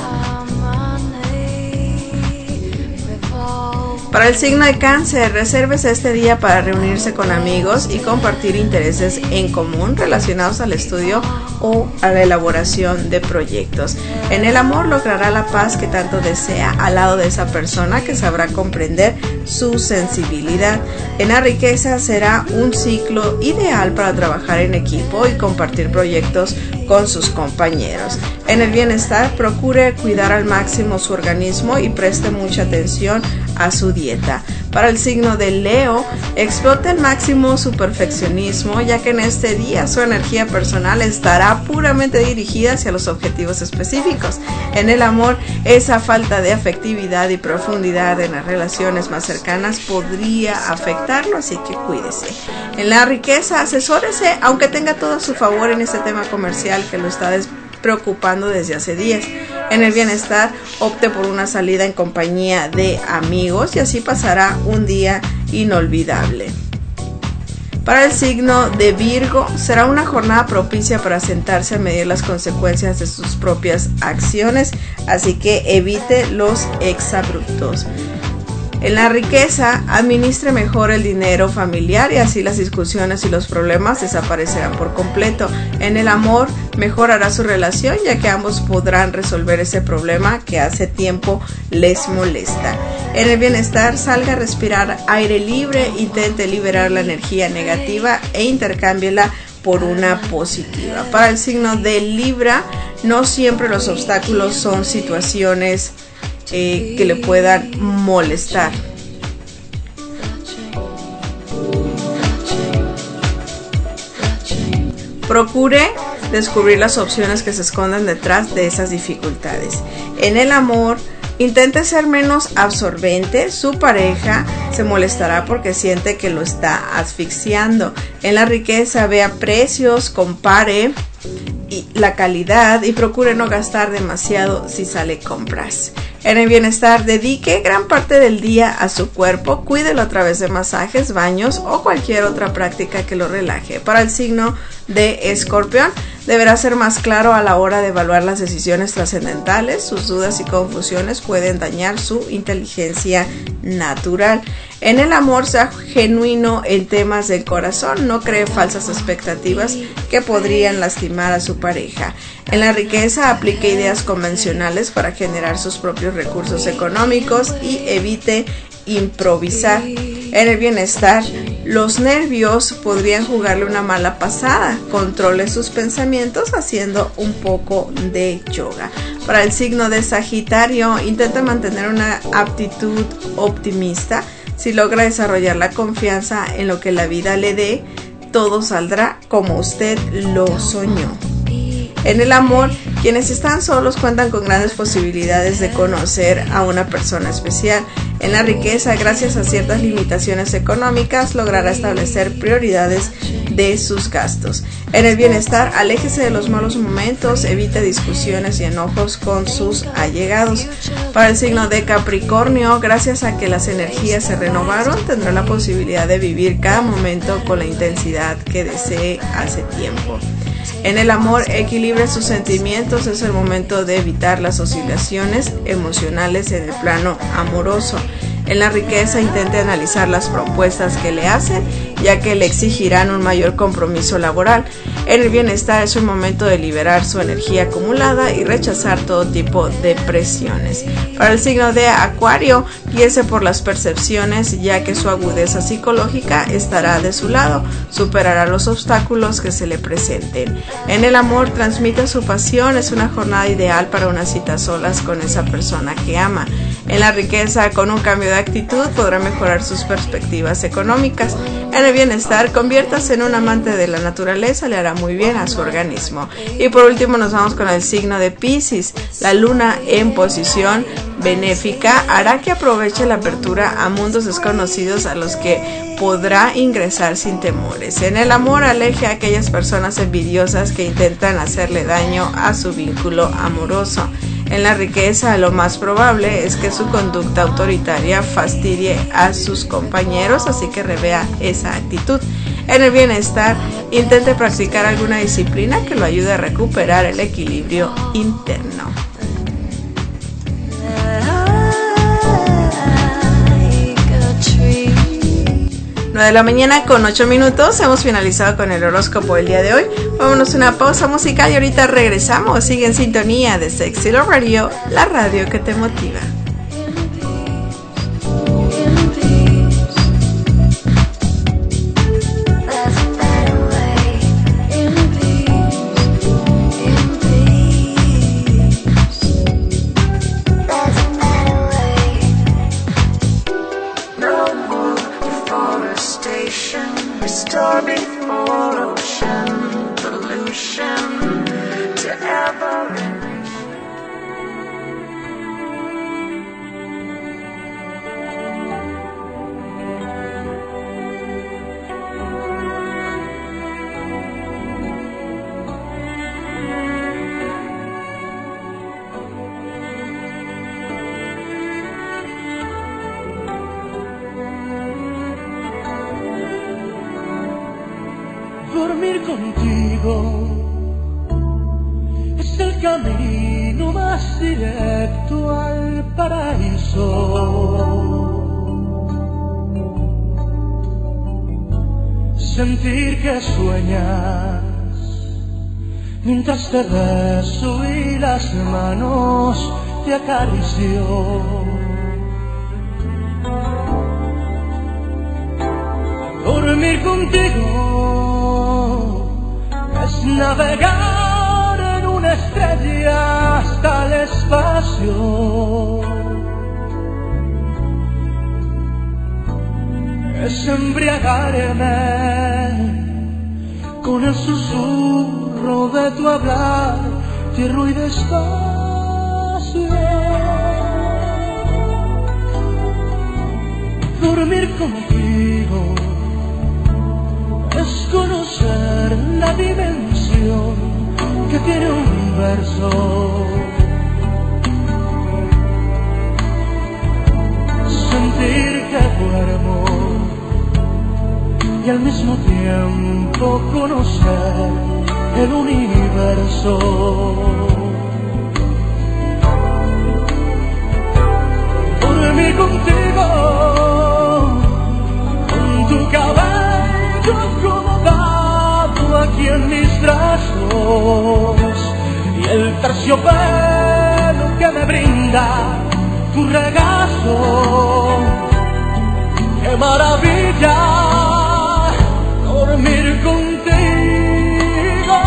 Para el signo de Cáncer, resérvese este día para reunirse con amigos y compartir intereses en común relacionados al estudio o a la elaboración de proyectos. En el amor logrará la paz que tanto desea al lado de esa persona que sabrá comprender su sensibilidad. En la riqueza será un ciclo ideal para trabajar en equipo y compartir proyectos con sus compañeros. En el bienestar, procure cuidar al máximo su organismo y preste mucha atención a su dieta. Para el signo de Leo, explote al máximo su perfeccionismo, ya que en este día su energía personal estará puramente dirigida hacia los objetivos específicos. En el amor, esa falta de afectividad y profundidad en las relaciones más cercanas podría afectarlo, así que cuídese. En la riqueza, asesórese, aunque tenga todo a su favor en este tema comercial que lo está preocupando desde hace días. En el bienestar, opte por una salida en compañía de amigos y así pasará un día inolvidable. Para el signo de Virgo, será una jornada propicia para sentarse a medir las consecuencias de sus propias acciones, así que evite los exabruptos. En la riqueza, administre mejor el dinero familiar y así las discusiones y los problemas desaparecerán por completo. En el amor, mejorará su relación ya que ambos podrán resolver ese problema que hace tiempo les molesta. En el bienestar, salga a respirar aire libre, intente liberar la energía negativa e intercámbiela por una positiva. Para el signo de Libra, no siempre los obstáculos son situaciones Eh, que le puedan molestar. Procure descubrir las opciones que se esconden detrás de esas dificultades. En el amor, intente ser menos absorbente. Su pareja se molestará porque siente que lo está asfixiando. En la riqueza, vea precios, compare y la calidad y procure no gastar demasiado si sale compras. En el bienestar, dedique gran parte del día a su cuerpo, cuídelo a través de masajes, baños o cualquier otra práctica que lo relaje. Para el signo de Escorpión, deberá ser más claro a la hora de evaluar las decisiones trascendentales. Sus dudas y confusiones pueden dañar su inteligencia natural. En el amor, sea genuino en temas del corazón, no cree falsas expectativas que podrían lastimar a su pareja. En la riqueza, aplique ideas convencionales para generar sus propios recursos económicos y evite improvisar. En el bienestar, los nervios podrían jugarle una mala pasada. Controle sus pensamientos haciendo un poco de yoga. Para el signo de Sagitario, intenta mantener una actitud optimista. Si logra desarrollar la confianza en lo que la vida le dé, todo saldrá como usted lo soñó. En el amor, quienes están solos cuentan con grandes posibilidades de conocer a una persona especial. En la riqueza, gracias a ciertas limitaciones económicas, logrará establecer prioridades de sus gastos. En el bienestar, aléjese de los malos momentos, evite discusiones y enojos con sus allegados. Para el signo de Capricornio, gracias a que las energías se renovaron, tendrá la posibilidad de vivir cada momento con la intensidad que desee hace tiempo. En el amor, equilibre sus sentimientos, es el momento de evitar las oscilaciones emocionales en el plano amoroso. En la riqueza, intente analizar las propuestas que le hacen, ya que le exigirán un mayor compromiso laboral. En el bienestar es un momento de liberar su energía acumulada y rechazar todo tipo de presiones. Para el signo de Acuario, guíese por las percepciones, ya que su agudeza psicológica estará de su lado, superará los obstáculos que se le presenten. En el amor, transmita su pasión, es una jornada ideal para una cita a solas con esa persona que ama. En la riqueza, con un cambio de actitud podrá mejorar sus perspectivas económicas. En el bienestar, conviértase en un amante de la naturaleza, le hará muy bien a su organismo. Y por último nos vamos con el signo de Piscis. La luna en posición benéfica hará que aproveche la apertura a mundos desconocidos a los que podrá ingresar sin temores. En el amor, aleje a aquellas personas envidiosas que intentan hacerle daño a su vínculo amoroso. En la riqueza, lo más probable es que su conducta autoritaria fastidie a sus compañeros, así que revea esa actitud. En el bienestar, intente practicar alguna disciplina que lo ayude a recuperar el equilibrio interno. nueve de la mañana con ocho minutos, hemos finalizado con el horóscopo del día de hoy. Vámonos a una pausa musical y ahorita regresamos. Sigue en sintonía de Sexy Love Radio, la radio que te motiva. Dormir contigo es el camino más directo al paraíso. Sentir que sueñas mientras te beso y las manos te acaricio. Dormir contigo es navegar en una estrella hasta el espacio. Es embriagarme con el susurro de tu hablar, tierno y despacio. Dormir contigo es conocer la dimensión que tiene un verso. Sentir que duermo y al mismo tiempo conocer el universo. Dormir contigo, con tu cabello acomodado aquí en mis brazos y el terciopelo que me brinda tu regazo. ¡Qué maravilla dormir contigo!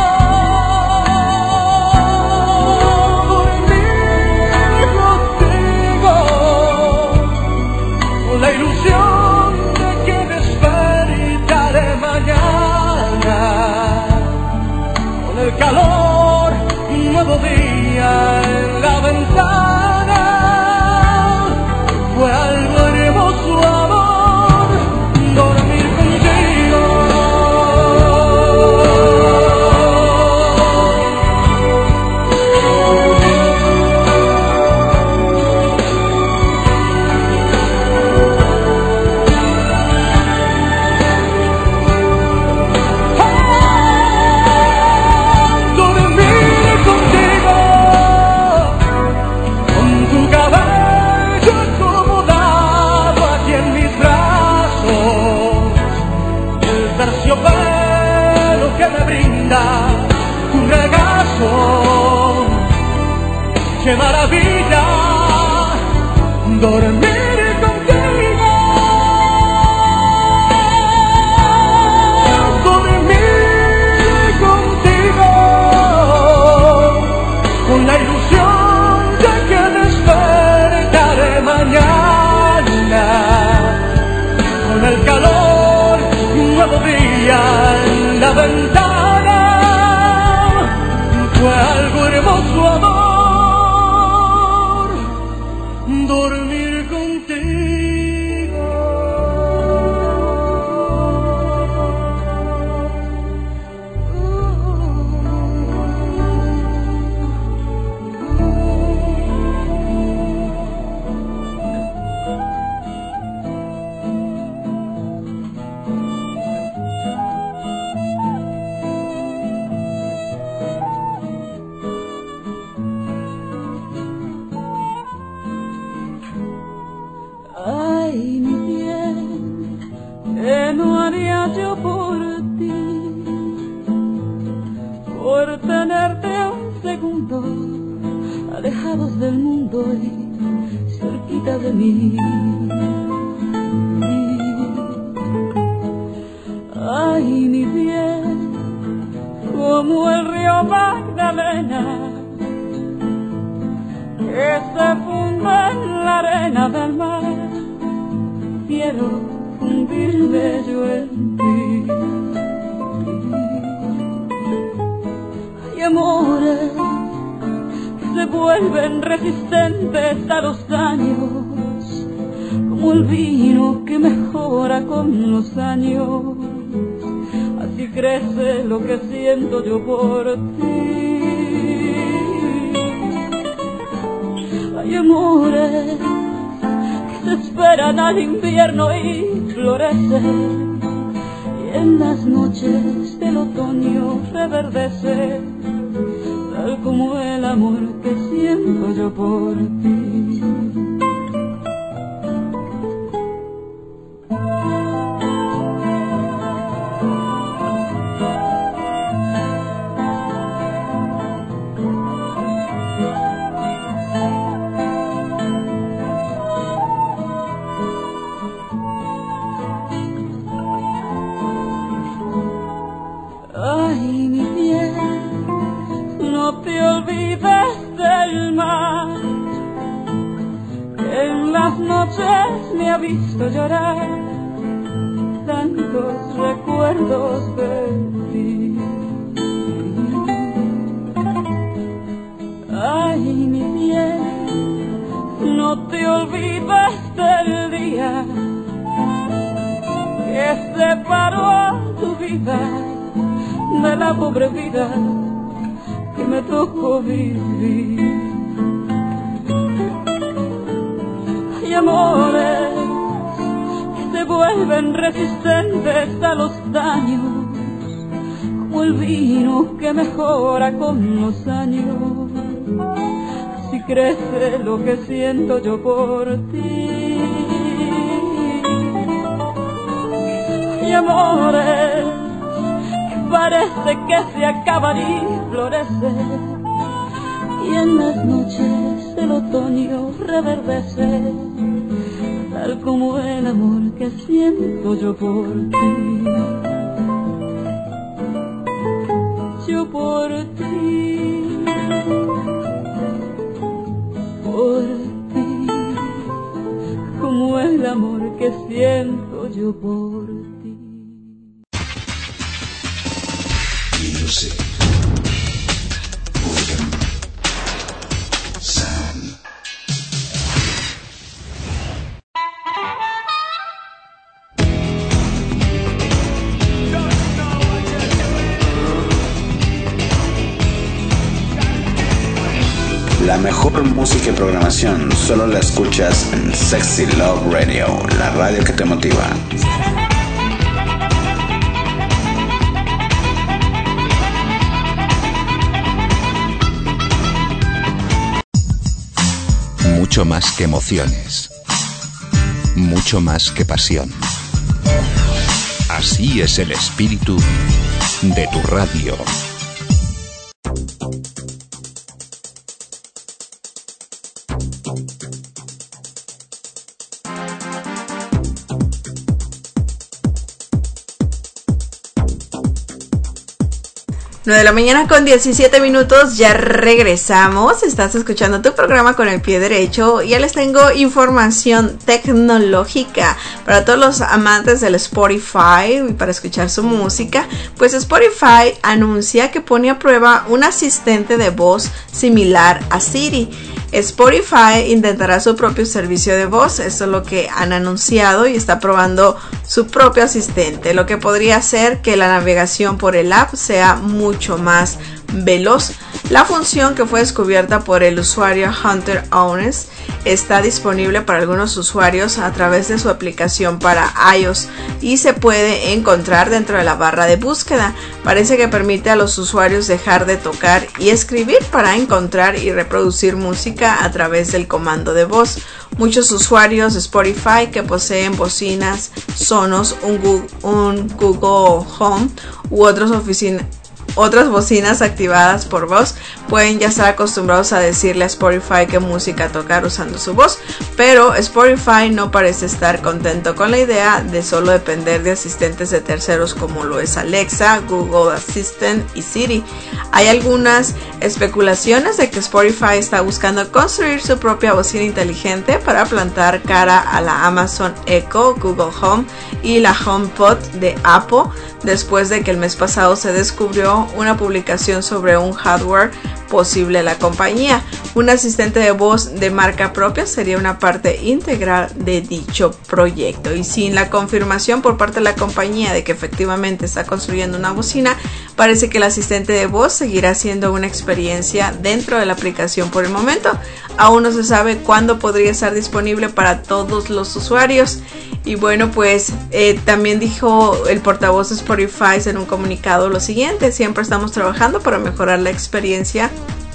Dormir contigo con la ilusión de que despertaré mañana con el calor, un nuevo día en la ventana. Fue algo hermoso, amor, dormir contigo. Dormir contigo regazo. ¡Qué maravilla dormir contigo! Dormir contigo con la ilusión de que despertaré mañana con el calor de un nuevo día en la ventana. Fue algo hermoso, amor, dormir contigo. Ay, mi bien, ¿qué no haría yo por ti? Por tenerte un segundo alejados del mundo y cerquita de mí. Ay, mi bien, como el río Magdalena que se funde en la arena del mar, quiero fundirme yo en ti. Hay amores que se vuelven resistentes a los años, como el vino que mejora con los años. Así crece lo que siento yo por ti. Hay amores que se esperan al invierno y florecen, y en las noches del otoño reverdece, tal como el amor que siento yo por ti. Me ha visto llorar tantos recuerdos de ti. Ay, mi bien, no te olvides del día que separó a tu vida de la pobre vida que me tocó vivir. Hay amores que se vuelven resistentes a los daños, como el vino que mejora con los años. Así crece lo que siento yo por ti. Hay amores que parece que se acaban y florecen, y en las noches del otoño reverdece, tal como el amor que siento yo por ti. Yo por ti, por ti, como el amor que siento yo por ti. Music. La mejor música y programación solo la escuchas en Sexy Love Radio, la radio que te motiva. Mucho más que emociones, mucho más que pasión. Así es el espíritu de tu radio. nueve de la mañana con diecisiete minutos, ya regresamos. Estás escuchando tu programa Con el Pie Derecho. Ya les tengo información tecnológica para todos los amantes del Spotify y para escuchar su música. Pues Spotify anuncia que pone a prueba un asistente de voz similar a Siri. Spotify intentará su propio servicio de voz, eso es lo que han anunciado, y está probando su propio asistente, lo que podría hacer que la navegación por el app sea mucho más veloz. La función, que fue descubierta por el usuario Hunter Owens, está disponible para algunos usuarios a través de su aplicación para iOS y se puede encontrar dentro de la barra de búsqueda. Parece que permite a los usuarios dejar de tocar y escribir para encontrar y reproducir música a través del comando de voz. Muchos usuarios de Spotify que poseen bocinas Sonos, un Google, un Google Home u otros oficinas Otras bocinas activadas por voz pueden ya estar acostumbrados a decirle a Spotify qué música tocar usando su voz, pero Spotify no parece estar contento con la idea de solo depender de asistentes de terceros como lo es Alexa, Google Assistant y Siri. Hay algunas especulaciones de que Spotify está buscando construir su propia bocina inteligente para plantar cara a la Amazon Echo, Google Home y la HomePod de Apple, después de que el mes pasado se descubrió una publicación sobre un hardware posible de la compañía. Un asistente de voz de marca propia sería una parte integral de dicho proyecto, y sin la confirmación por parte de la compañía de que efectivamente está construyendo una bocina, parece que el asistente de voz seguirá siendo una experiencia dentro de la aplicación por el momento. Aún no se sabe cuándo podría estar disponible para todos los usuarios. Y bueno, pues eh, también dijo el portavoz de Spotify en un comunicado lo siguiente: siempre estamos trabajando para mejorar la experiencia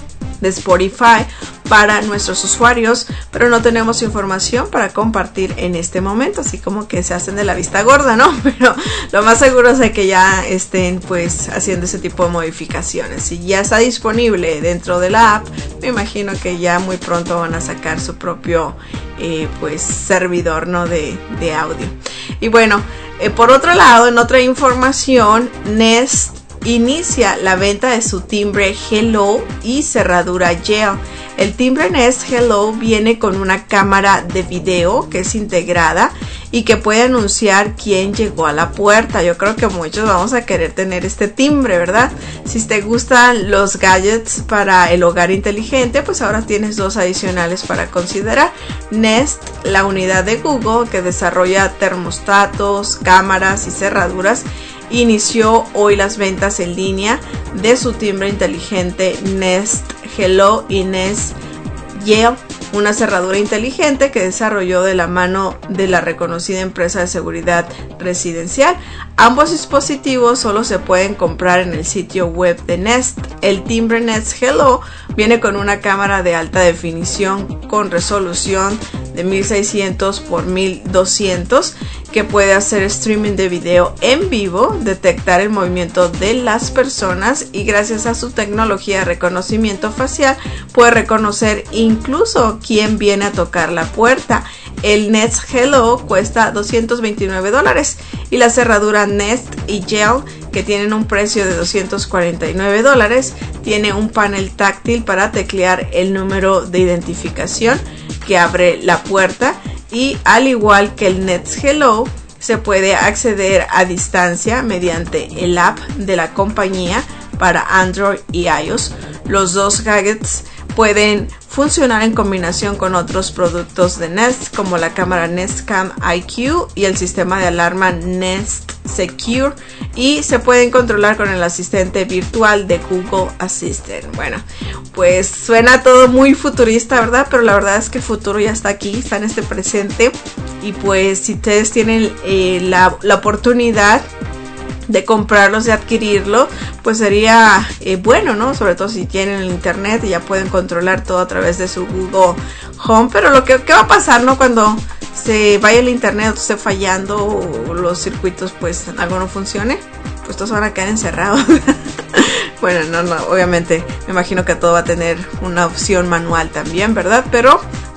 de Spotify para nuestros usuarios, pero no tenemos información para compartir en este momento, así como que se hacen de la vista gorda, ¿no? Pero lo más seguro es de que ya estén pues haciendo ese tipo de modificaciones. Si ya está disponible dentro de la app, me imagino que ya muy pronto van a sacar su propio eh, pues servidor, ¿no? de, de audio. Y bueno, eh, por otro lado, en otra información, Nest inicia la venta de su timbre Hello y cerradura Yale. El timbre Nest Hello viene con una cámara de video que es integrada y que puede anunciar quién llegó a la puerta. Yo creo que muchos vamos a querer tener este timbre, ¿verdad? Si te gustan los gadgets para el hogar inteligente, pues ahora tienes dos adicionales para considerar. Nest, la unidad de Google que desarrolla termostatos, cámaras y cerraduras, inició hoy las ventas en línea de su timbre inteligente Nest Hello y Nest Yale, una cerradura inteligente que desarrolló de la mano de la reconocida empresa de seguridad residencial. Ambos dispositivos solo se pueden comprar en el sitio web de Nest. El timbre Nest Hello viene con una cámara de alta definición con resolución de mil seiscientos por mil doscientos que puede hacer streaming de video en vivo, detectar el movimiento de las personas y gracias a su tecnología de reconocimiento facial puede reconocer incluso quién viene a tocar la puerta. El Nest Hello cuesta doscientos veintinueve dólares y la cerradura Nest y Yale, que tienen un precio de doscientos cuarenta y nueve dólares, tiene un panel táctil para teclear el número de identificación que abre la puerta, y al igual que el Nest Hello se puede acceder a distancia mediante el app de la compañía para Android y iOS. Los dos gadgets pueden funcionar en combinación con otros productos de Nest como la cámara Nest Cam I Q y el sistema de alarma Nest Secure, y se pueden controlar con el asistente virtual de Google Assistant. Bueno, pues suena todo muy futurista, ¿verdad? Pero la verdad es que el futuro ya está aquí, está en este presente, y pues si ustedes tienen eh, la, la oportunidad de comprarlos, de adquirirlo, pues sería eh, bueno, ¿no? Sobre todo si tienen el internet y ya pueden controlar todo a través de su Google Home. Pero lo que ¿qué va a pasar, no? Cuando se vaya el internet, esté fallando o los circuitos, pues algo no funcione, pues todos van a quedar encerrados. Bueno, no, no, obviamente me imagino que todo va a tener una opción manual también, ¿verdad? Pero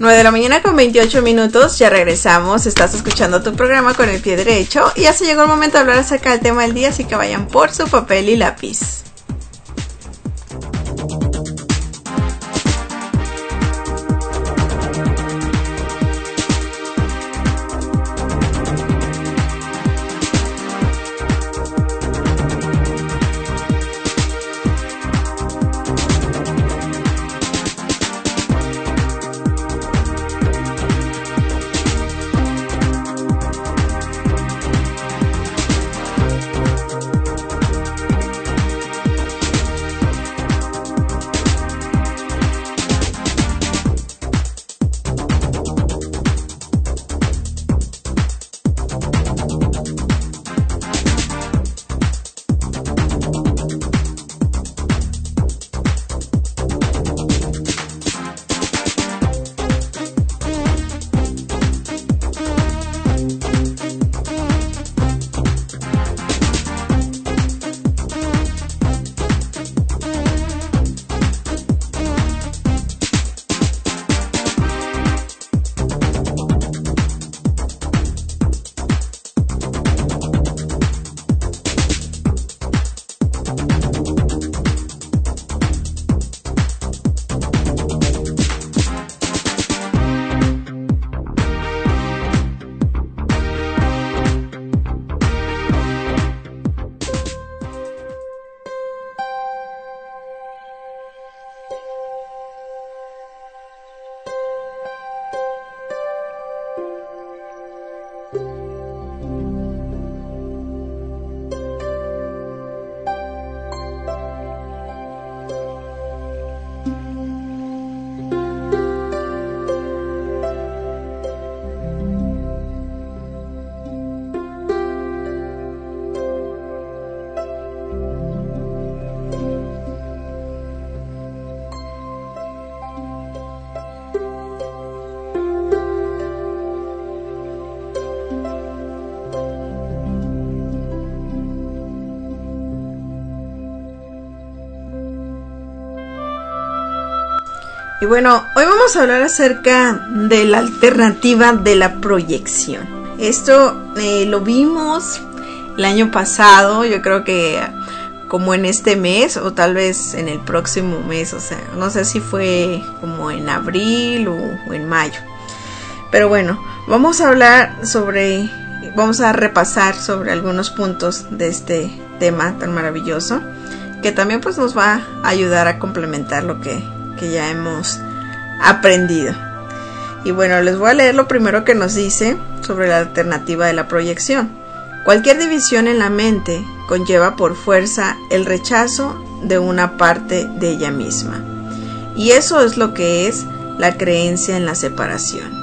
nueve de la mañana con veintiocho minutos, ya regresamos. Estás escuchando tu programa Con el Pie Derecho y ya se llegó el momento de hablar acerca del tema del día, así que vayan por su papel y lápiz. Y bueno, hoy vamos a hablar acerca de la alternativa de la proyección. Esto eh, lo vimos el año pasado, yo creo que como en este mes o tal vez en el próximo mes, o sea, no sé si fue como en abril o, o en mayo. Pero bueno, vamos a hablar sobre, vamos a repasar sobre algunos puntos de este tema tan maravilloso, que también pues nos va a ayudar a complementar lo que que ya hemos aprendido. Y bueno, les voy a leer lo primero que nos dice sobre la alternativa de la proyección. Cualquier división en la mente conlleva por fuerza el rechazo de una parte de ella misma. Y eso es lo que es la creencia en la separación.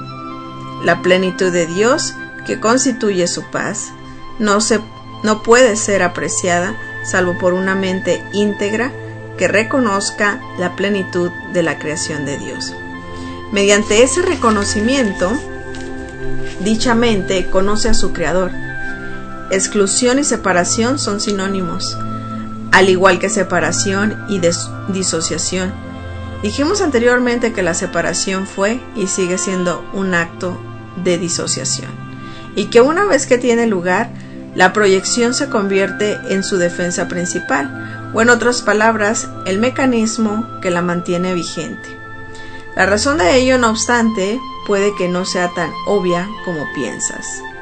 La plenitud de Dios, que constituye su paz, no se, no puede ser apreciada salvo por una mente íntegra que reconozca la plenitud de la creación de Dios. Mediante ese reconocimiento, dicha mente conoce a su Creador. Exclusión y separación son sinónimos, al igual que separación y des- disociación. Dijimos anteriormente que la separación fue y sigue siendo un acto de disociación, y que una vez que tiene lugar, la proyección se convierte en su defensa principal, o en otras palabras, el mecanismo que la mantiene vigente. La razón de ello, no obstante, puede que no sea tan obvia como piensas.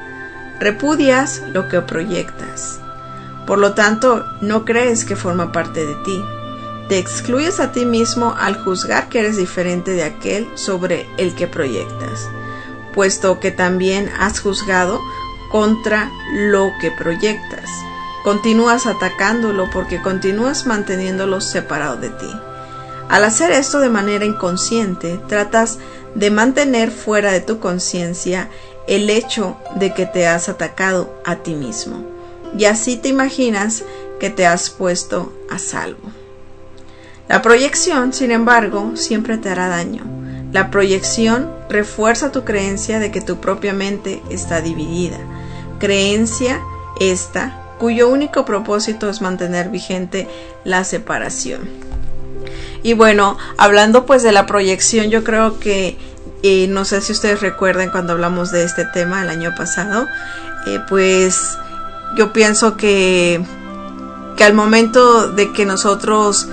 Repudias lo que proyectas. Por lo tanto, no crees que forma parte de ti. Te excluyes a ti mismo al juzgar que eres diferente de aquel sobre el que proyectas, puesto que también has juzgado contra lo que proyectas. Continúas atacándolo porque continúas manteniéndolo separado de ti. Al hacer esto de manera inconsciente, tratas de mantener fuera de tu conciencia el hecho de que te has atacado a ti mismo, y así te imaginas que te has puesto a salvo. La proyección, sin embargo, siempre te hará daño. La proyección refuerza tu creencia de que tu propia mente está dividida, creencia esta cuyo único propósito es mantener vigente la separación. Y bueno, hablando pues de la proyección, yo creo que eh, no sé si ustedes recuerdan cuando hablamos de este tema el año pasado, eh, pues yo pienso que que al momento de que nosotros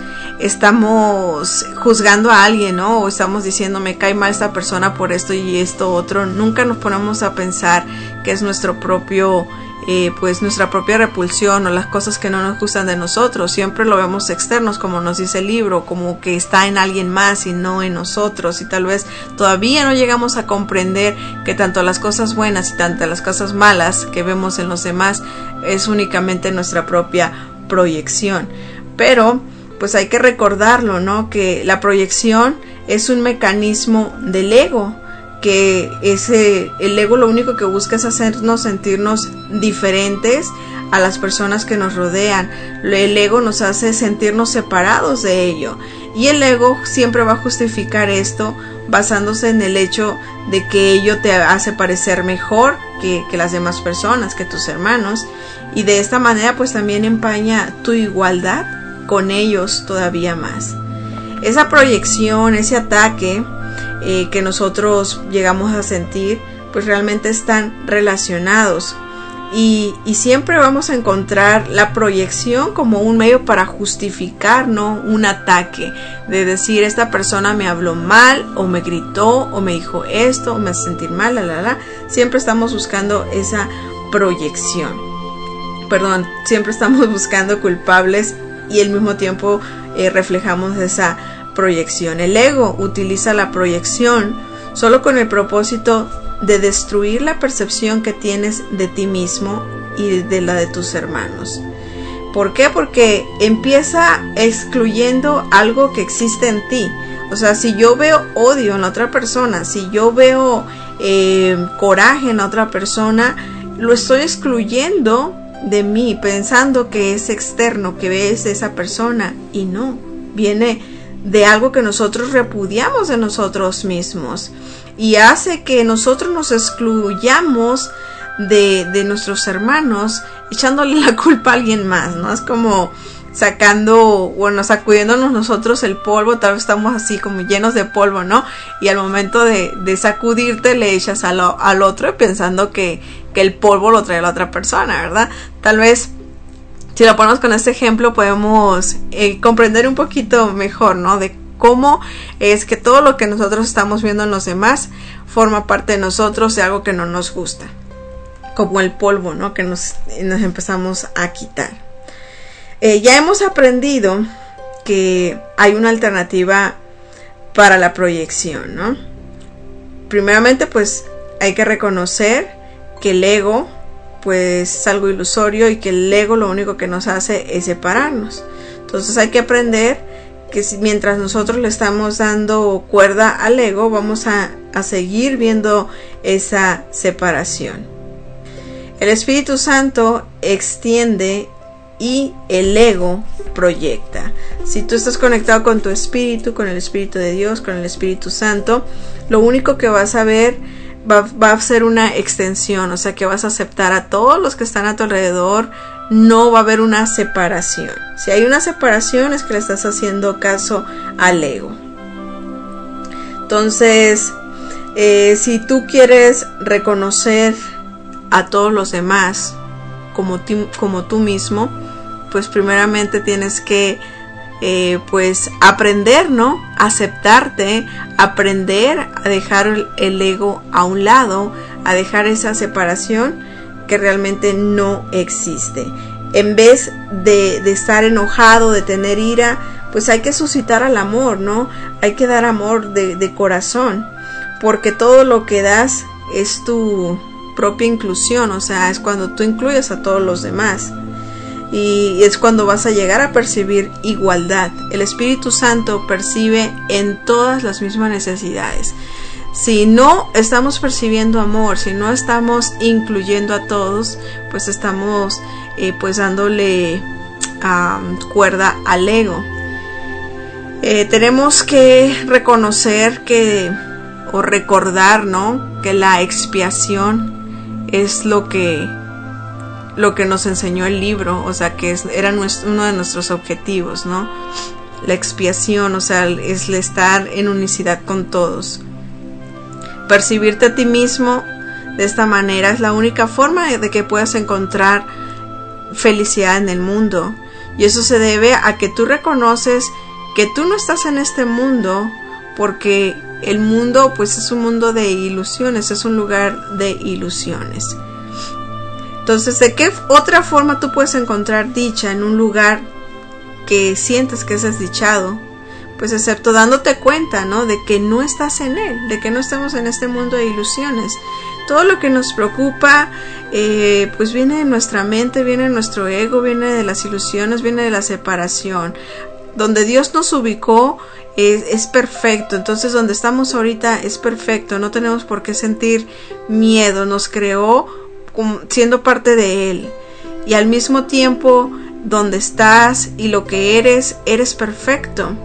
estamos juzgando a alguien, ¿no? O estamos diciendo, me cae mal esta persona por esto y esto otro, nunca nos ponemos a pensar que es nuestro propio, eh, pues nuestra propia repulsión o las cosas que no nos gustan de nosotros. Siempre lo vemos externos, como nos dice el libro, como que está en alguien más y no en nosotros, y tal vez todavía no llegamos a comprender que tanto las cosas buenas y tanto las cosas malas que vemos en los demás es únicamente nuestra propia proyección. Pero pues hay que recordarlo, ¿no? Que la proyección es un mecanismo del ego, que ese, el ego lo único que busca es hacernos sentirnos diferentes a las personas que nos rodean. El ego nos hace sentirnos separados de ello, y el ego siempre va a justificar esto basándose en el hecho de que ello te hace parecer mejor que, que las demás personas, que tus hermanos, y de esta manera pues también empaña tu igualdad con ellos todavía más. Esa proyección, ese ataque eh, que nosotros llegamos a sentir, pues realmente están relacionados, y, y siempre vamos a encontrar la proyección como un medio para justificar, ¿no?, un ataque, de decir, esta persona me habló mal, o me gritó, o me dijo esto, o me hace sentir mal, la la la. Siempre estamos buscando esa proyección. Perdón, siempre estamos buscando culpables y al mismo tiempo eh, reflejamos esa proyección. El ego utiliza la proyección solo con el propósito de destruir la percepción que tienes de ti mismo y de la de tus hermanos. ¿Por qué? Porque empieza excluyendo algo que existe en ti. O sea, si yo veo odio en la otra persona, si yo veo eh, coraje en la otra persona, lo estoy excluyendo de mí, pensando que es externo, que es de esa persona, y no, viene de algo que nosotros repudiamos de nosotros mismos, y hace que nosotros nos excluyamos de, de nuestros hermanos, echándole la culpa a alguien más, ¿no? Es como sacando, bueno, sacudiéndonos nosotros el polvo. Tal vez estamos así como llenos de polvo, ¿no? Y al momento de, de sacudirte le echas al, al otro, pensando que, que el polvo lo trae la otra persona, ¿verdad? Tal vez si lo ponemos con este ejemplo podemos eh, comprender un poquito mejor, ¿no? De cómo es que todo lo que nosotros estamos viendo en los demás forma parte de nosotros, de algo que no nos gusta, como el polvo, ¿no?, que nos, nos empezamos a quitar. Eh, ya hemos aprendido que hay una alternativa para la proyección, ¿no? Primeramente, pues hay que reconocer que el ego pues es algo ilusorio, y que el ego lo único que nos hace es separarnos. Entonces hay que aprender que si, mientras nosotros le estamos dando cuerda al ego, vamos a, a seguir viendo esa separación. El Espíritu Santo extiende y el ego proyecta. Si tú estás conectado con tu espíritu, con el Espíritu de Dios, con el Espíritu Santo, lo único que vas a ver va, va a ser una extensión, o sea que vas a aceptar a todos los que están a tu alrededor. No va a haber una separación. Si hay una separación es que le estás haciendo caso al ego. Entonces, eh, si tú quieres reconocer a todos los demás como, ti, como tú mismo, pues primeramente tienes que eh, pues aprender, ¿no? Aceptarte, aprender a dejar el, el ego a un lado, a dejar esa separación que realmente no existe. En vez de, de estar enojado, de tener ira, pues hay que suscitar al amor, ¿no? Hay que dar amor de, de corazón, porque todo lo que das es tu propia inclusión, o sea, es cuando tú incluyes a todos los demás, y es cuando vas a llegar a percibir igualdad. El Espíritu Santo percibe en todas las mismas necesidades. Si no estamos percibiendo amor, si no estamos incluyendo a todos, pues estamos eh, pues dándole um, cuerda al ego. Eh, tenemos que reconocer que, o recordar, ¿no?, que la expiación es lo que, lo que nos enseñó el libro, o sea, que es, era nuestro, uno de nuestros objetivos, ¿no? La expiación, o sea, es el estar en unicidad con todos. percibirte a ti mismo de esta manera es la única forma de que puedas encontrar felicidad en el mundo. Y eso se debe a que tú reconoces que tú no estás en este mundo, porque el mundo pues es un mundo de ilusiones, es un lugar de ilusiones. Entonces, ¿de qué otra forma tú puedes encontrar dicha en un lugar que sientes que es desdichado? Pues excepto dándote cuenta, ¿no?, de que no estás en él, de que no estamos en este mundo de ilusiones. Todo lo que nos preocupa eh, pues viene de nuestra mente, viene de nuestro ego, viene de las ilusiones, viene de la separación. Donde Dios nos ubicó es, es perfecto. Entonces donde estamos ahorita es perfecto, no tenemos por qué sentir miedo. Nos creó como siendo parte de Él, y al mismo tiempo donde estás y lo que eres, eres perfecto.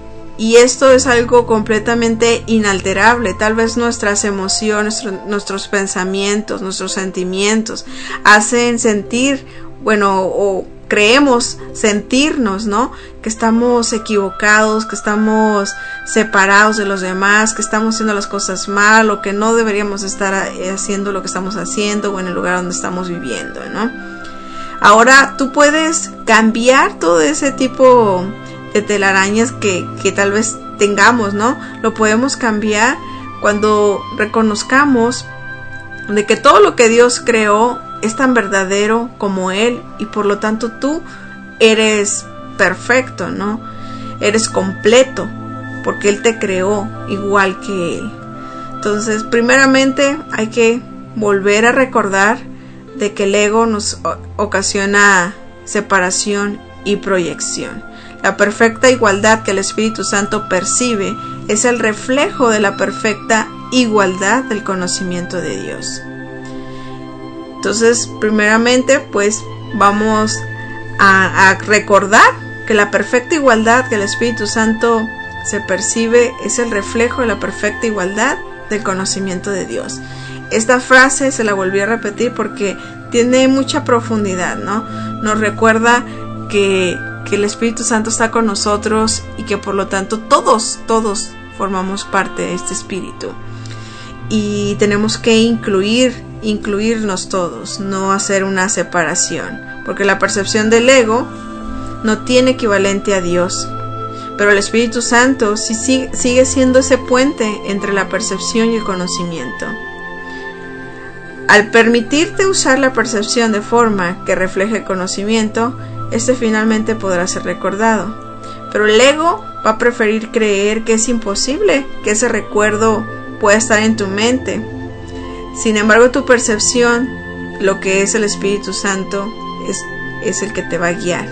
Y esto es algo completamente inalterable. Tal vez nuestras emociones, nuestros pensamientos, nuestros sentimientos hacen sentir, bueno, o creemos sentirnos, ¿no?, que estamos equivocados, que estamos separados de los demás, que estamos haciendo las cosas mal, o que no deberíamos estar haciendo lo que estamos haciendo, o en el lugar donde estamos viviendo, ¿no? Ahora tú puedes cambiar todo ese tipo de telarañas que, que tal vez tengamos, ¿no? Lo podemos cambiar cuando reconozcamos de que todo lo que Dios creó es tan verdadero como Él, y por lo tanto tú eres perfecto, ¿no? Eres completo, porque Él te creó igual que Él. Entonces, primeramente hay que volver a recordar de que el ego nos ocasiona separación y proyección. La perfecta igualdad que el Espíritu Santo percibe es el reflejo de la perfecta igualdad del conocimiento de Dios. Entonces, primeramente, pues vamos a, a recordar que la perfecta igualdad que el Espíritu Santo se percibe es el reflejo de la perfecta igualdad del conocimiento de Dios. Esta frase se la volví a repetir porque tiene mucha profundidad, ¿no? Nos recuerda que, que el Espíritu Santo está con nosotros y que por lo tanto todos, todos formamos parte de este Espíritu. Y tenemos que incluir, incluirnos todos, no hacer una separación, porque la percepción del ego no tiene equivalente a Dios, pero el Espíritu Santo sí sigue siendo ese puente entre la percepción y el conocimiento. Al permitirte usar la percepción de forma que refleje el conocimiento, este finalmente podrá ser recordado. Pero el ego va a preferir creer que es imposible que ese recuerdo pueda estar en tu mente. Sin embargo, tu percepción, lo que es el Espíritu Santo, es, es el que te va a guiar.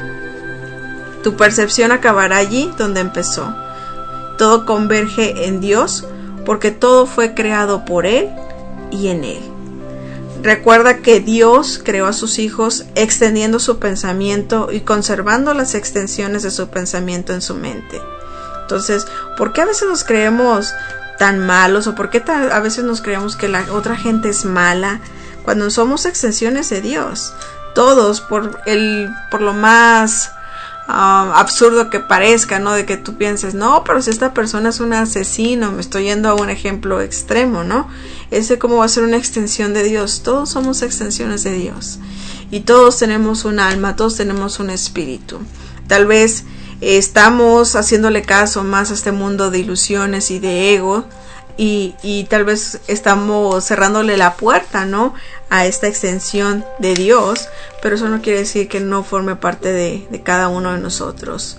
Tu percepción acabará allí donde empezó. Todo converge en Dios, porque todo fue creado por Él y en Él. Recuerda que Dios creó a sus hijos extendiendo su pensamiento y conservando las extensiones de su pensamiento en su mente. Entonces, ¿por qué a veces nos creemos tan malos? ¿O por qué a veces nos creemos que la otra gente es mala cuando somos extensiones de Dios? Todos, por el, por lo más Uh, absurdo que parezca, ¿no? De que tú pienses, no, pero si esta persona es un asesino, me estoy yendo a un ejemplo extremo, ¿no? Ese cómo va a ser una extensión de Dios. Todos somos extensiones de Dios y todos tenemos un alma, todos tenemos un espíritu. Tal vez eh, estamos haciéndole caso más a este mundo de ilusiones y de ego, y, y tal vez estamos cerrándole la puerta, ¿no?, a esta extensión de Dios, pero eso no quiere decir que no forme parte de, de cada uno de nosotros.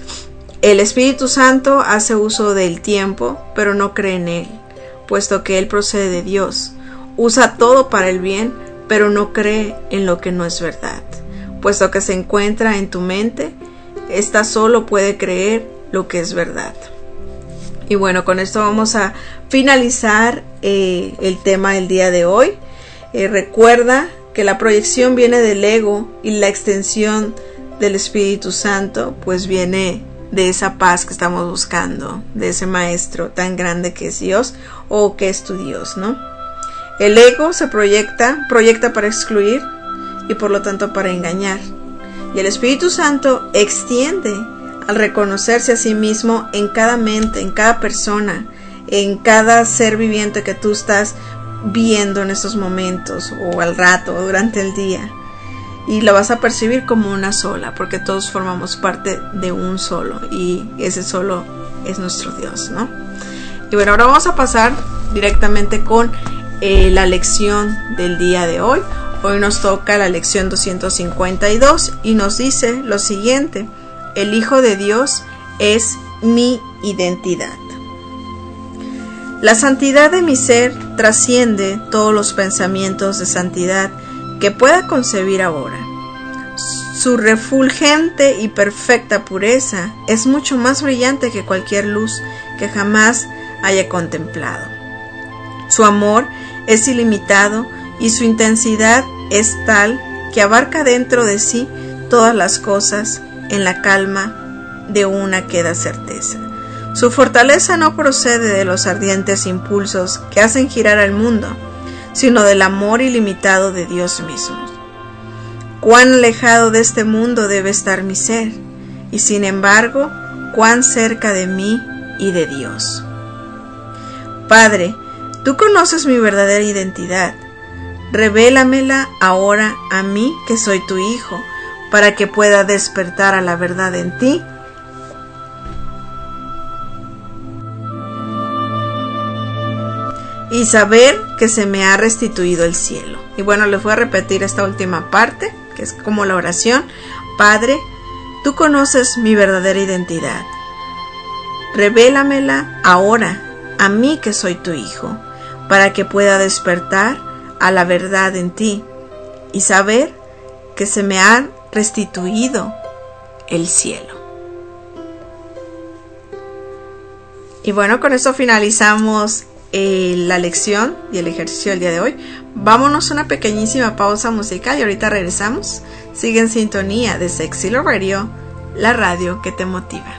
El Espíritu Santo hace uso del tiempo, pero no cree en él, puesto que él procede de Dios. Usa todo para el bien, pero no cree en lo que no es verdad, puesto que se encuentra en tu mente. Esta solo puede creer lo que es verdad. Y bueno, con esto vamos a finalizar eh, el tema del día de hoy. Eh, recuerda que la proyección viene del ego y la extensión del Espíritu Santo pues viene de esa paz que estamos buscando, de ese maestro tan grande que es Dios, o que es tu Dios, ¿no? El ego se proyecta, proyecta para excluir y por lo tanto para engañar. Y el Espíritu Santo extiende al reconocerse a sí mismo en cada mente, en cada persona, en cada ser viviente que tú estás viendo en estos momentos o al rato o durante el día, y lo vas a percibir como una sola, porque todos formamos parte de un solo, y ese solo es nuestro Dios, ¿no? Y bueno, ahora vamos a pasar directamente con eh, la lección del día de hoy. Hoy nos toca la lección doscientos cincuenta y dos y nos dice lo siguiente: el Hijo de Dios es mi identidad. La santidad de mi ser trasciende todos los pensamientos de santidad que pueda concebir ahora. Su refulgente y perfecta pureza es mucho más brillante que cualquier luz que jamás haya contemplado. Su amor es ilimitado y su intensidad es tal que abarca dentro de sí todas las cosas en la calma de una queda certeza. Su fortaleza no procede de los ardientes impulsos que hacen girar al mundo, sino del amor ilimitado de Dios mismo. Cuán alejado de este mundo debe estar mi ser, y sin embargo, cuán cerca de mí y de Dios. Padre, tú conoces mi verdadera identidad. Revélamela ahora a mí, que soy tu Hijo, para que pueda despertar a la verdad en ti y saber que se me ha restituido el cielo. Y bueno, les voy a repetir esta última parte, que es como la oración. Padre, tú conoces mi verdadera identidad. Revélamela ahora a mí, que soy tu Hijo, para que pueda despertar a la verdad en ti y saber que se me ha restituido el cielo. Y bueno, con eso finalizamos eh, la lección y el ejercicio del día de hoy. Vámonos a una pequeñísima pausa musical y ahorita regresamos. Sigue en sintonía de Sexy Love Radio, la radio que te motiva.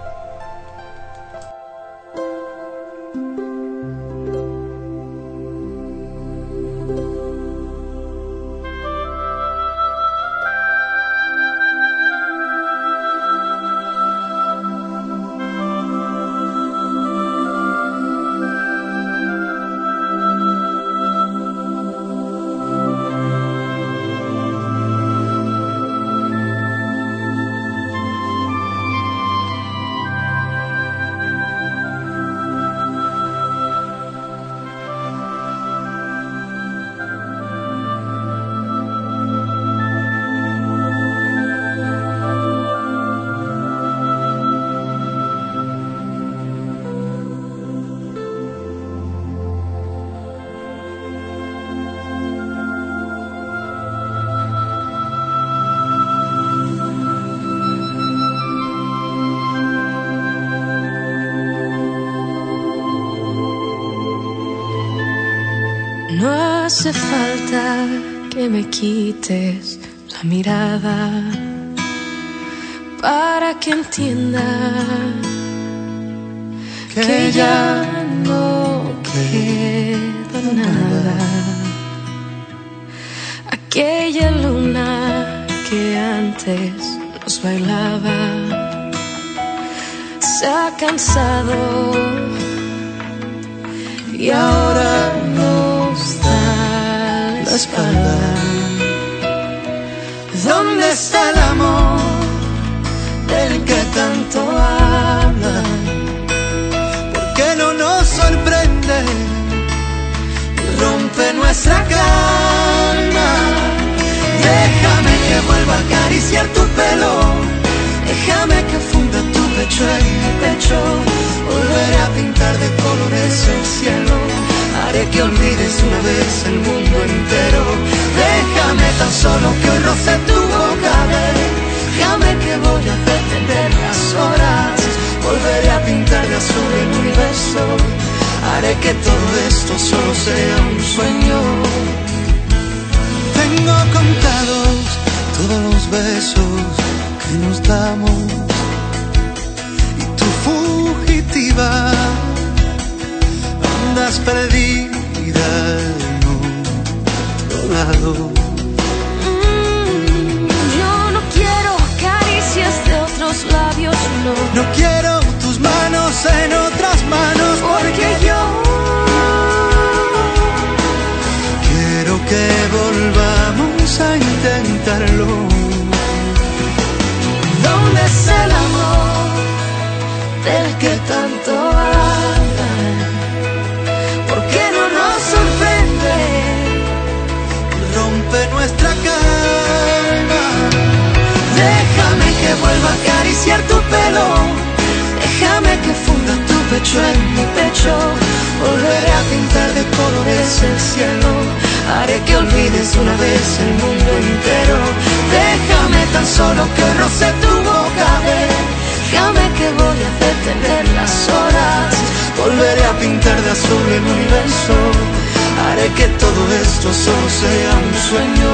No hace falta que me quites la mirada para que entienda que, que ya no queda nada. Aquella luna que antes nos bailaba se ha cansado y ahora nos da la espalda. ¿Dónde está el amor del que tanto hablan? ¿Por qué no nos sorprende y rompe nuestra calma? Déjame que vuelva a acariciar tu pelo, déjame que funda tu pecho en mi pecho. Volveré a pintar de colores el cielo, haré que olvides una vez el mundo entero. Déjame tan solo que hoy roce tu boca, déjame que voy a detener las horas. Volveré a pintar de azul el universo, haré que todo esto solo sea un sueño. Tengo contados todos los besos que nos damos, y tú fugitiva andas perdida en otro lado. Mm, yo no quiero caricias de otros labios, no. No quiero tus manos en otras manos, porque acariciar tu pelo. Déjame que funda tu pecho en mi pecho. Volveré a pintar de colores el cielo. Haré que olvides una vez el mundo entero. Déjame tan solo que roce tu boca. Déjame que voy a detener las horas. Volveré a pintar de azul el universo. Haré que todo esto solo sea un sueño.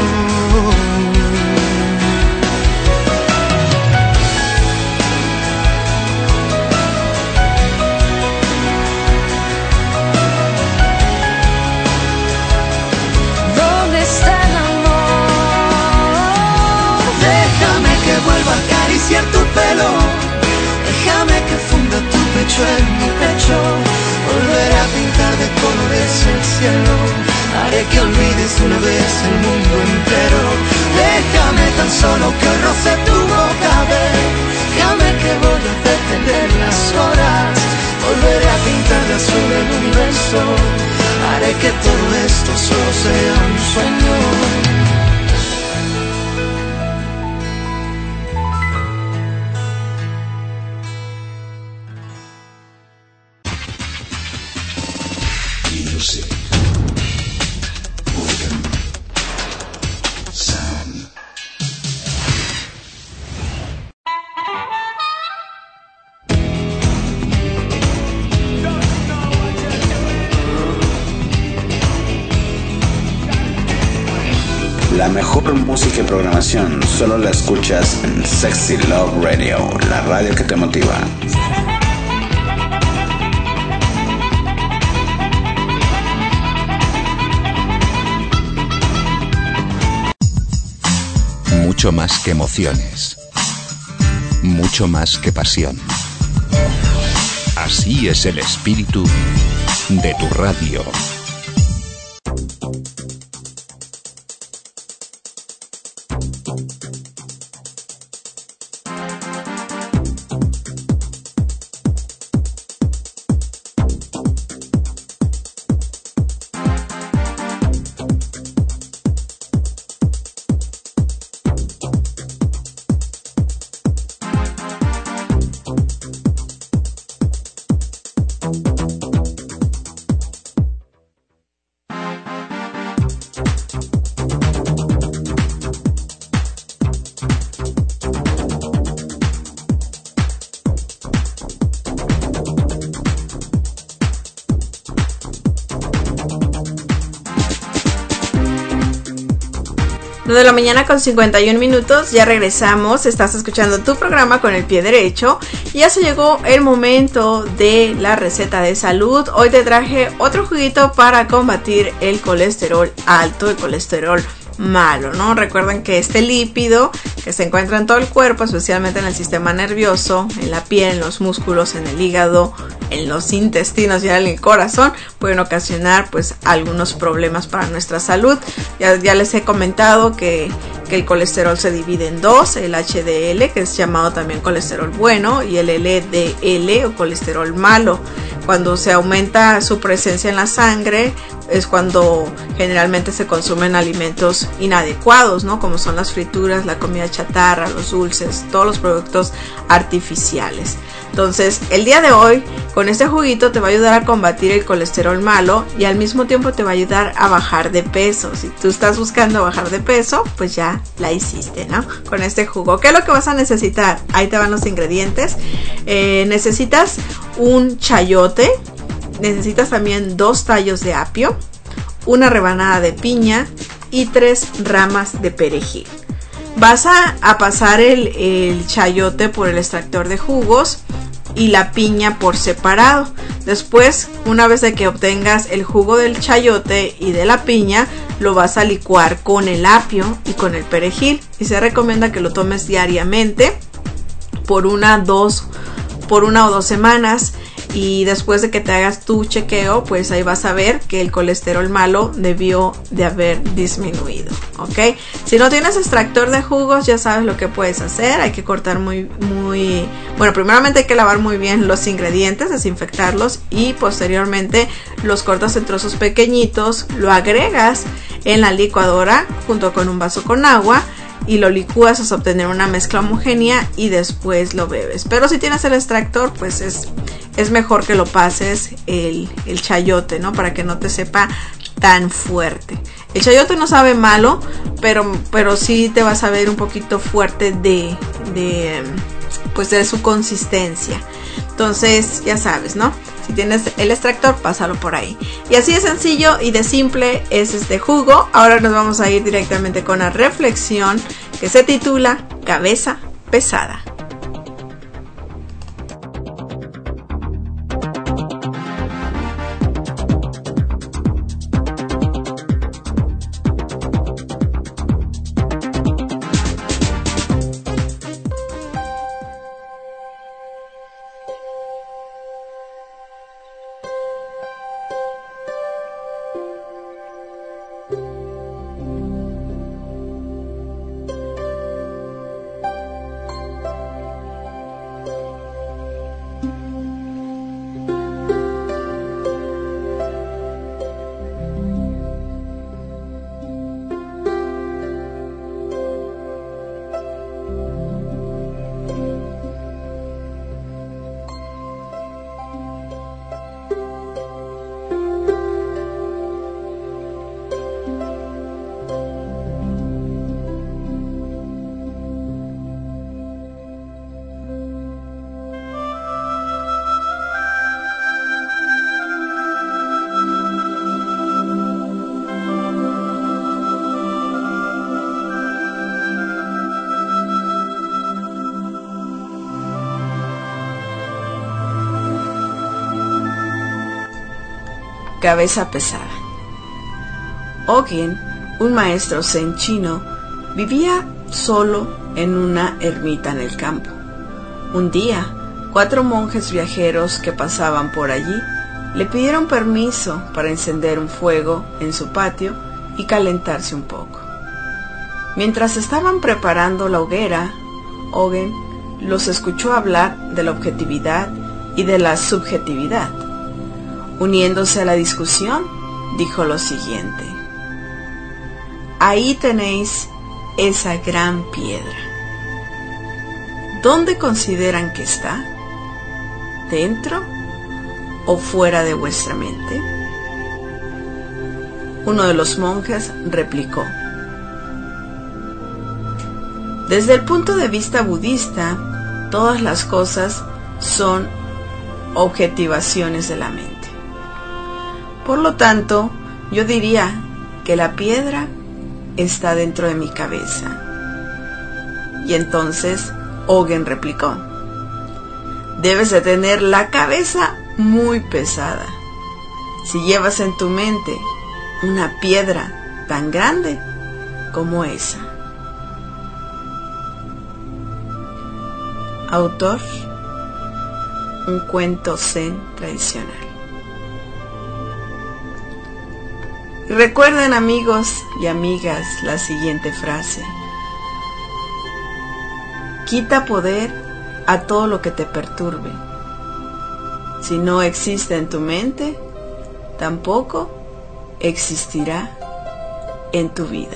Vuelvo a acariciar tu pelo. Déjame que funda tu pecho en mi pecho. Volveré a pintar de colores el cielo. Haré que olvides una vez el mundo entero. Déjame tan solo que roce tu boca. Déjame que voy a detener las horas. Volveré a pintar de azul el universo. Haré que todo esto solo sea un sueño. La mejor música y programación solo la escuchas en Sexy Love Radio, la radio que te motiva. Mucho más que emociones, mucho más que pasión. Así es el espíritu de tu radio. De la mañana con cincuenta y un minutos, ya regresamos, estás escuchando tu programa con el pie derecho. Ya se llegó el momento de la receta de salud. Hoy te traje otro juguito para combatir el colesterol alto, el colesterol malo, ¿no? Recuerden que este lípido que se encuentra en todo el cuerpo, especialmente en el sistema nervioso, en la piel, en los músculos, en el hígado, en los intestinos y en el corazón, pueden ocasionar pues algunos problemas para nuestra salud. Ya, ya les he comentado que, que el colesterol se divide en dos, el H D L, que es llamado también colesterol bueno, y el L D L o colesterol malo. Cuando se aumenta su presencia en la sangre es cuando generalmente se consumen alimentos inadecuados, ¿no? Como son las frituras, la comida chatarra, los dulces, todos los productos artificiales. Entonces, el día de hoy, con este juguito te va a ayudar a combatir el colesterol malo y al mismo tiempo te va a ayudar a bajar de peso. Si tú estás buscando bajar de peso, pues ya la hiciste, ¿no? Con este jugo. ¿Qué es lo que vas a necesitar? Ahí te van los ingredientes. Eh, necesitas un chayote, necesitas también dos tallos de apio, una rebanada de piña y tres ramas de perejil. Vas a, a pasar el, el chayote por el extractor de jugos y la piña por separado. Después, una vez de que obtengas el jugo del chayote y de la piña, lo vas a licuar con el apio y con el perejil. Y se recomienda que lo tomes diariamente por una, dos, por una o dos semanas. Y después de que te hagas tu chequeo, pues ahí vas a ver que el colesterol malo debió de haber disminuido, ¿ok? Si no tienes extractor de jugos, ya sabes lo que puedes hacer. Hay que cortar muy, muy... Bueno, primeramente hay que lavar muy bien los ingredientes, desinfectarlos y posteriormente los cortas en trozos pequeñitos, lo agregas en la licuadora junto con un vaso con agua y lo licúas hasta obtener una mezcla homogénea y después lo bebes. Pero si tienes el extractor, pues es, es mejor que lo pases el, el chayote, ¿no? Para que no te sepa tan fuerte. El chayote no sabe malo, pero, pero sí te va a saber un poquito fuerte de, de, pues de su consistencia. Entonces, ya sabes, ¿no? Si tienes el extractor, pásalo por ahí. Y así de sencillo y de simple es este jugo. Ahora nos vamos a ir directamente con la reflexión que se titula Cabeza Pesada. Cabeza pesada. Ogin, un maestro zen chino, vivía solo en una ermita en el campo. Un día, cuatro monjes viajeros que pasaban por allí le pidieron permiso para encender un fuego en su patio y calentarse un poco. Mientras estaban preparando la hoguera, Ogin los escuchó hablar de la objetividad y de la subjetividad. Uniéndose a la discusión, dijo lo siguiente: ahí tenéis esa gran piedra. ¿Dónde consideran que está? ¿Dentro o fuera de vuestra mente? Uno de los monjes replicó: desde el punto de vista budista, todas las cosas son objetivaciones de la mente. Por lo tanto, yo diría que la piedra está dentro de mi cabeza. Y entonces Ogin replicó: debes de tener la cabeza muy pesada si llevas en tu mente una piedra tan grande como esa. Autor: un cuento zen tradicional. Recuerden, amigos y amigas, la siguiente frase: quita poder a todo lo que te perturbe. Si no existe en tu mente, tampoco existirá en tu vida.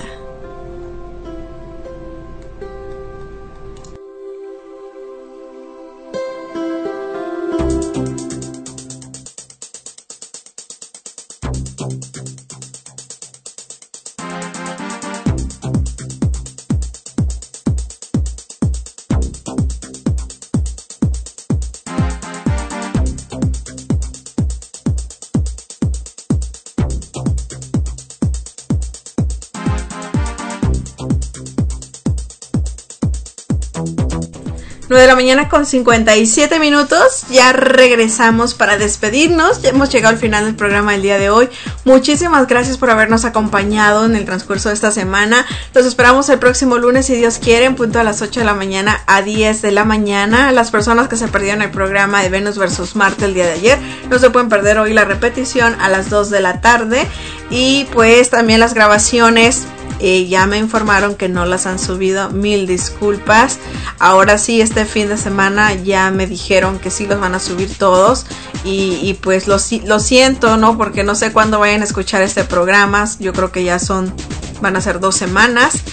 nueve de la mañana con cincuenta y siete minutos. Ya regresamos para despedirnos. Ya hemos llegado al final del programa del día de hoy. Muchísimas gracias por habernos acompañado en el transcurso de esta semana. Los esperamos el próximo lunes, si Dios quiere, en punto a las ocho de la mañana a diez de la mañana. Las personas que se perdieron el programa de Venus versus Marte el día de ayer, no se pueden perder hoy la repetición a las dos de la tarde. Y pues también las grabaciones, Eh, ya me informaron que no las han subido, mil disculpas. Ahora sí, este fin de semana ya me dijeron que sí los van a subir todos. Y, y pues lo, lo siento, ¿no? Porque no sé cuándo vayan a escuchar este programa. Yo creo que ya son, van a ser dos semanas.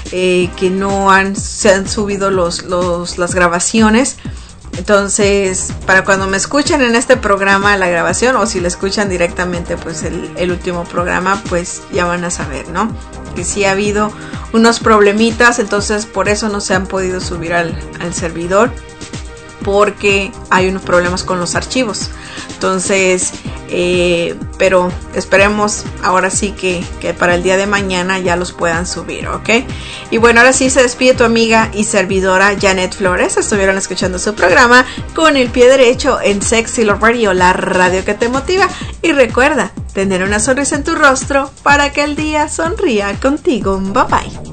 eh, que no han, se han subido los, los, las grabaciones. Entonces, para cuando me escuchen en este programa la grabación, o si la escuchan directamente pues el, el último programa, pues ya van a saber, ¿no? Que sí ha habido unos problemitas, entonces por eso no se han podido subir al, al servidor, porque hay unos problemas con los archivos. Entonces, eh, pero esperemos ahora sí que, que para el día de mañana ya los puedan subir, ¿ok? Y bueno, ahora sí se despide tu amiga y servidora Janet Flores. Estuvieron escuchando su programa Con el Pie Derecho en Sexy Love Radio, la radio que te motiva. Y recuerda, tener una sonrisa en tu rostro para que el día sonría contigo. Bye bye.